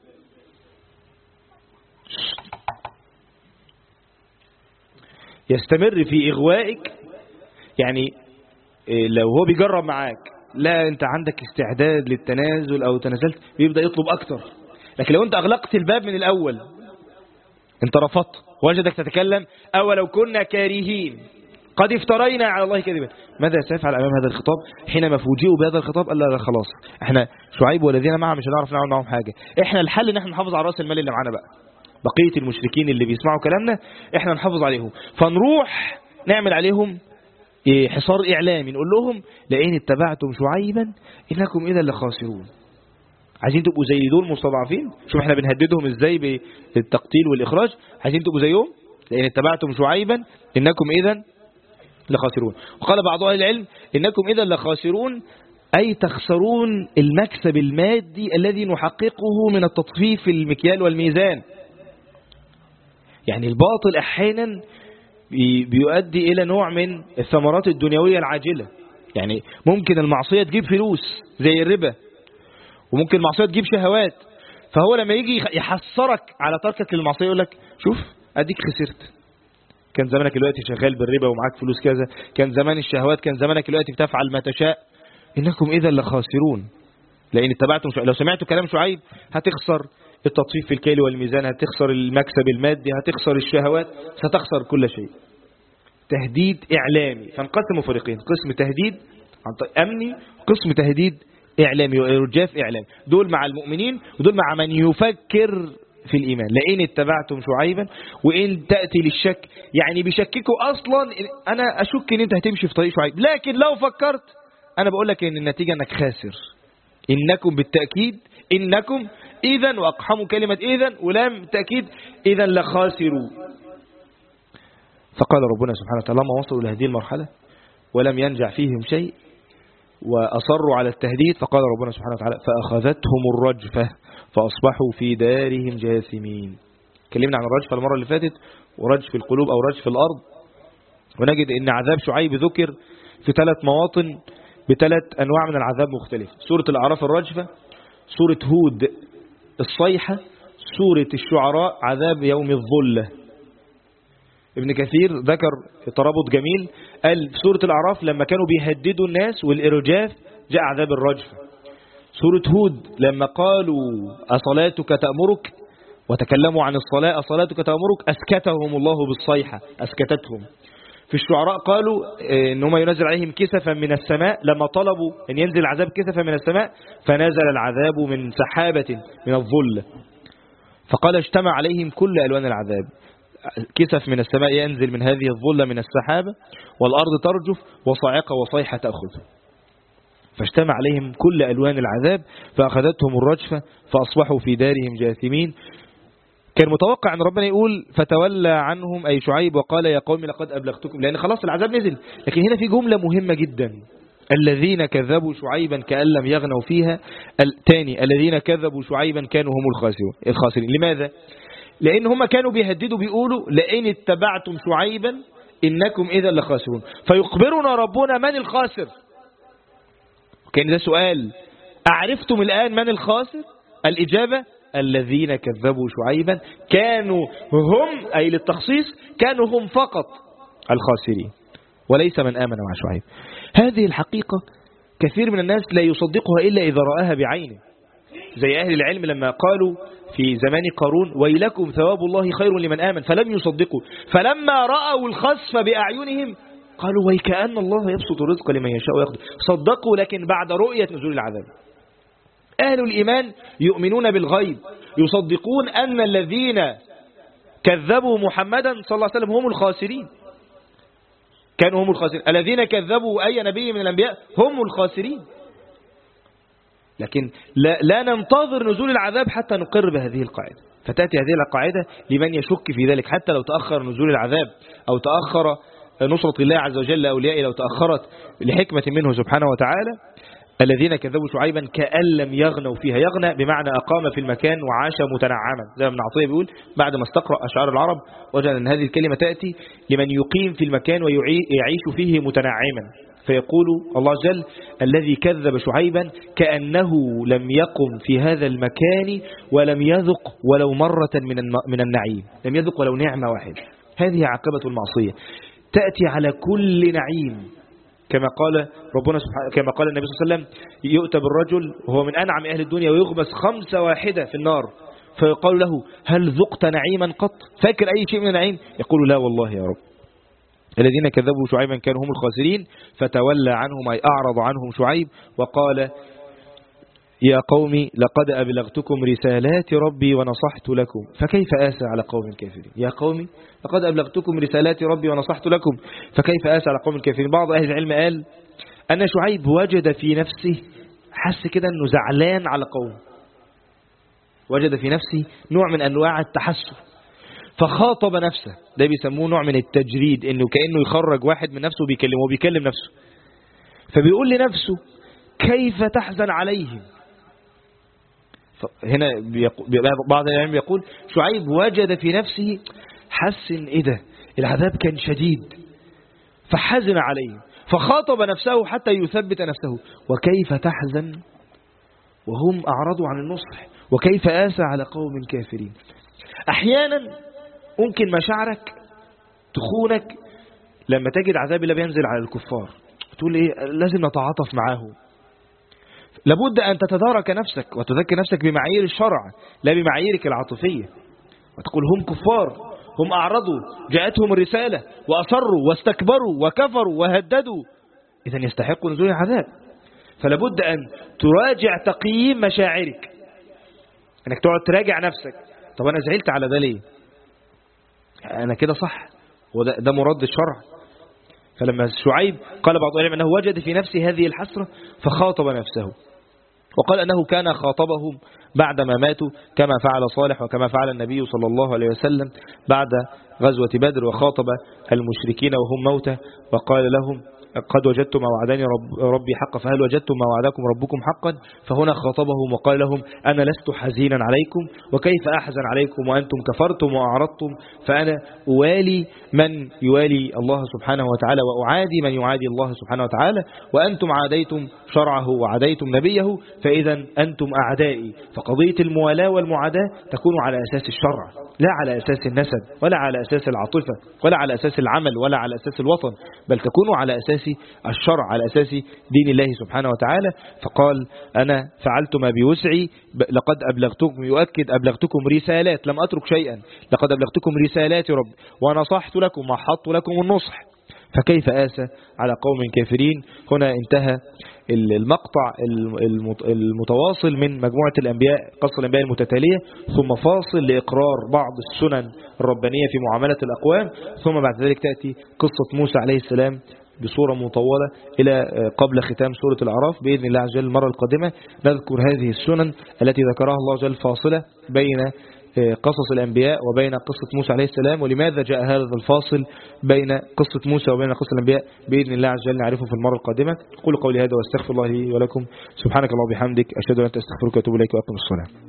يستمر في إغوائك، يعني لو هو بيجرب معاك، لا أنت عندك استعداد للتنازل أو تنازلت، بيبدأ يطلب أكتر. لكن لو أنت أغلقت الباب من الأول، أنت رفضت، وجدك تتكلم أولو كنا كارهين قد افترينا على الله كذبا، ماذا سيفعل أمام هذا الخطاب؟ حينما فوجئوا بهذا الخطاب قال لا خلاص، احنا شعيب والذين معه مش هنعرف نعمل معهم حاجة، احنا الحل ان احنا نحافظ على رأس المال اللي معانا بقى، بقية المشركين اللي بيسمعوا كلامنا احنا نحافظ عليهم، فنروح نعمل عليهم حصار إعلامي، نقول لهم لئن اتبعتم شعيبا إنكم إذا لخاسرون. عايزين تبقوا زي دول مستضعفين؟ شوف احنا بنهددهم ازاي بالتقتيل والإخراج. عايزين تبقوا زيهم؟ لئن اتبعتم شعيبا إنكم إذا لخاسرون. وقال بعض أهل العلم إنكم إذا لخاسرون أي تخسرون المكسب المادي الذي نحققه من التطفيف في المكيال والميزان. يعني الباطل أحيانا بيؤدي إلى نوع من الثمرات الدنيوية العاجلة. يعني ممكن المعصية تجيب فلوس زي الربا، وممكن المعصية تجيب شهوات، فهو لما يجي يحصرك على تركك للمعصية يقول لك شوف أديك خسرت، كان زمانك دلوقتي شغال بالربا ومعاك فلوس كذا، كان زمان الشهوات، كان زمانك دلوقتي بتفعل ما تشاء، إنكم إذا لخاسرون. لأن اتبعتم شعيب. لو سمعتوا كلام شعيب هتخسر التطفيف في الكيل والميزان، هتخسر المكسب المادي، هتخسر الشهوات، ستخسر كل شيء. تهديد إعلامي. فانقسموا فريقين، قسم تهديد أمني، قسم تهديد إعلامي وإرجاف إعلامي. دول مع المؤمنين ودول مع من يفكر في الإيمان. لئن اتبعتم شعيبا، وإن تأتي للشك يعني بيشككوا أصلا. أنا أشك إن أنت هتمشي في طريق شعيب، لكن لو فكرت أنا بقول لك إن النتيجة إنك خاسر. إنكم بالتأكيد، إنكم إذن، وأقحموا كلمة إذن ولام تأكيد، إذن لخاسروا. فقال ربنا سبحانه وتعالى لما وصلوا لهذه المرحلة ولم ينجع فيهم شيء وأصروا على التهديد، فقال ربنا سبحانه وتعالى فأخذتهم الرجفة فأصبحوا في دارهم جاثمين. كلمنا عن الرجفة المرة اللي فاتت، ورجف القلوب أو رجف الأرض. ونجد أن عذاب شعيب ذكر في 3 مواطن ب3 أنواع من العذاب مختلفة. سورة الأعراف الرجفة، سورة هود الصيحة، سورة الشعراء عذاب يوم الظلة. ابن كثير ذكر ترابط جميل، قال في سورة الأعراف لما كانوا بيهددوا الناس والإرجاف جاء عذاب الرجفة. سورة هود لما قالوا أصلاتك تأمرك وتكلموا عن الصلاة أصلاتك تأمرك أسكتهم الله بالصيحة، أسكتتهم. في الشعراء قالوا إنهم ينزل عليهم كسفا من السماء، لما طلبوا أن ينزل العذاب كسفا من السماء فنزل العذاب من سحابة من الظل. فقال اجتمع عليهم كل ألوان العذاب، كسف من السماء ينزل من هذه الظلة من السحابة، والأرض ترجف وصاعقة وصيحة تأخذ. فاجتمع عليهم كل ألوان العذاب فأخذتهم الرجفة فأصبحوا في دارهم جاثمين. كان متوقع أن ربنا يقول فتولى عنهم أي شعيب وقال يا قوم لقد أبلغتكم، لأن خلاص العذاب نزل. لكن هنا في جملة مهمة جدا، الذين كذبوا شعيبا كأن لم يغنوا فيها. الثاني الذين كذبوا شعيبا كانوا هم الخاسرين. لماذا؟ لأن هم كانوا بيهددوا بيقولوا لئن اتبعتم شعيبا إنكم إذا لخاسرون. فيخبرنا ربنا من الخاسر. كان ده سؤال، أعرفتم الآن من الخاسر؟ الإجابة الذين كذبوا شعيبا كانوا هم، أي للتخصيص، كانوا هم فقط الخاسرين وليس من آمن مع شعيب. هذه الحقيقة كثير من الناس لا يصدقها إلا إذا رآها بعينه، زي أهل العلم لما قالوا في زمان قارون ويلكم ثواب الله خير لمن آمن، فلم يصدقوا. فلما رأوا الخسف بأعينهم قالوا ويكأن الله يبسط الرزق لمن يشاء ويقدر. صدقوا لكن بعد رؤية نزول العذاب. أهل الإيمان يؤمنون بالغيب، يصدقون أن الذين كذبوا محمدا صلى الله عليه وسلم هم الخاسرين، كانوا هم الخاسرين. الذين كذبوا أي نبي من الأنبياء هم الخاسرين. لكن لا ننتظر نزول العذاب حتى نقر بهذه القاعدة. فتأتي هذه القاعدة لمن يشك في ذلك، حتى لو تأخر نزول العذاب أو تأخر نصرة الله عز وجل لأوليائه، لو تأخرت لحكمة منه سبحانه وتعالى. الذين كذبوا شعيبا كأن لم يغنوا فيها. يغنى بمعنى أقام في المكان وعاش متنعما، زي ما ابن عطية بيقول بعد ما استقرأ أشعار العرب وجد أن هذه الكلمة تأتي لمن يقيم في المكان ويعيش فيه متنعما. فيقول الله جل الذي كذب شعيبا كأنه لم يقم في هذا المكان ولم يذق ولو مرة من النعيم، لم يذق ولو نعمة واحدة. هذه عاقبة المعصية، تأتي على كل نعيم. كما قال ربنا سبحانه، كما قال النبي صلى الله عليه وسلم يؤتى بالرجل وهو من أنعم أهل الدنيا ويغمس 5 واحدة في النار، فيقال له هل ذقت نعيما قط؟ فاكر أي شيء من النعيم؟ يقول لا والله يا رب. الذين كذبوا شعيبا كانوا هم الخاسرين. فتولى عنهم أي أعرض عنهم شعيب وقال يا قوم لقد أبلغتكم رسالات ربي ونصحت لكم فكيف آسى على قوم كافرين. يا قوم لقد أبلغتكم رسالات ربي ونصحت لكم فكيف آسى على قوم كافرين. بعض أهل العلم قال أن شعيب وجد في نفسه، حس كده أنه زعلان على قوم، وجد في نفسه نوع من أنواع التحسر فخاطب نفسه. ده بيسموه نوع من التجريد، انه كأنه يخرج واحد من نفسه وبيكلمه وبيكلم نفسه. فبيقول لنفسه كيف تحزن عليهم. هنا بعض العلم يقول شعيب وجد في نفسه، حس ان ايه ده العذاب كان شديد فحزن عليهم، فخاطب نفسه حتى يثبت نفسه وكيف تحزن وهم أعرضوا عن النصح وكيف آسى على قوم كافرين. أحيانا ممكن مشاعرك تخونك لما تجد عذاب الله بينزل على الكفار، تقول ايه لازم نتعاطف معاهم. لابد أن تتدارك نفسك وتذكر نفسك بمعايير الشرع لا بمعاييرك العاطفية، وتقول هم كفار، هم أعرضوا، جاءتهم الرسالة وأصروا واستكبروا وكفروا وهددوا، إذن يستحقوا نزول العذاب. فلابد أن تراجع تقييم مشاعرك، أنك تقعد تراجع نفسك. طب أنا زعلت على ده ليه؟ أنا كده صح؟ وده مراد الشرع. فلما شعيب قال بعض العلماء أنه وجد في نفسه هذه الحسرة فخاطب نفسه، وقال أنه كان خاطبهم بعدما ماتوا كما فعل صالح وكما فعل النبي صلى الله عليه وسلم بعد غزوة بدر، وخاطب المشركين وهم موتى وقال لهم قد وجدتم ما وعدني ربي حقا فهل وجدتم ما وعدكم ربكم حقا. فهنا خاطبهم وقال لهم أنا لست حزينا عليكم، وكيف أحزن عليكم وأنتم كفرتم وأعرضتم، فأنا أوالي من يوالي الله سبحانه وتعالى وأعادي من يعادي الله سبحانه وتعالى، وأنتم عاديتم شرعه وعاديتم نبيه، فإذا أنتم أعدائي. فقضية الموالاة والمعاداة تكون على أساس الشرع لا على أساس النسب ولا على أساس العاطفة ولا على أساس العمل ولا على أساس الوطن، بل تكون على أساس الشرع على أساس دين الله سبحانه وتعالى. فقال أنا فعلت ما بوسعي، لقد أبلغتكم، يؤكد أبلغتكم رسالات، لم أترك شيئا، لقد أبلغتكم رسالات رب ونصحت لكم وحطت لكم النصح، فكيف آسى على قوم كافرين. هنا انتهى المقطع المتواصل من مجموعة الأنبياء، قصة الأنبياء المتتالية، ثم فاصل لإقرار بعض السنن الربانية في معاملة الأقوام، ثم بعد ذلك تأتي قصة موسى عليه السلام بصورة مطولة إلى قبل ختام سورة الأعراف. بإذن الله عز وجل المرة القادمة نذكر هذه السنن التي ذكرها الله عز وجل فاصلة بين قصص الأنبياء وبين قصة موسى عليه السلام، ولماذا جاء هذا الفاصل بين قصة موسى وبين قصة الأنبياء. بإذن الله عز وجل نعرفه في المرة القادمة. أقول قولي هذا واستغفر الله لي ولكم. سبحانك اللهم وبحمدك، أشهد أن لا إله إلا أنت، أستغفرك وأتوب إليك، وأقم الصلاة.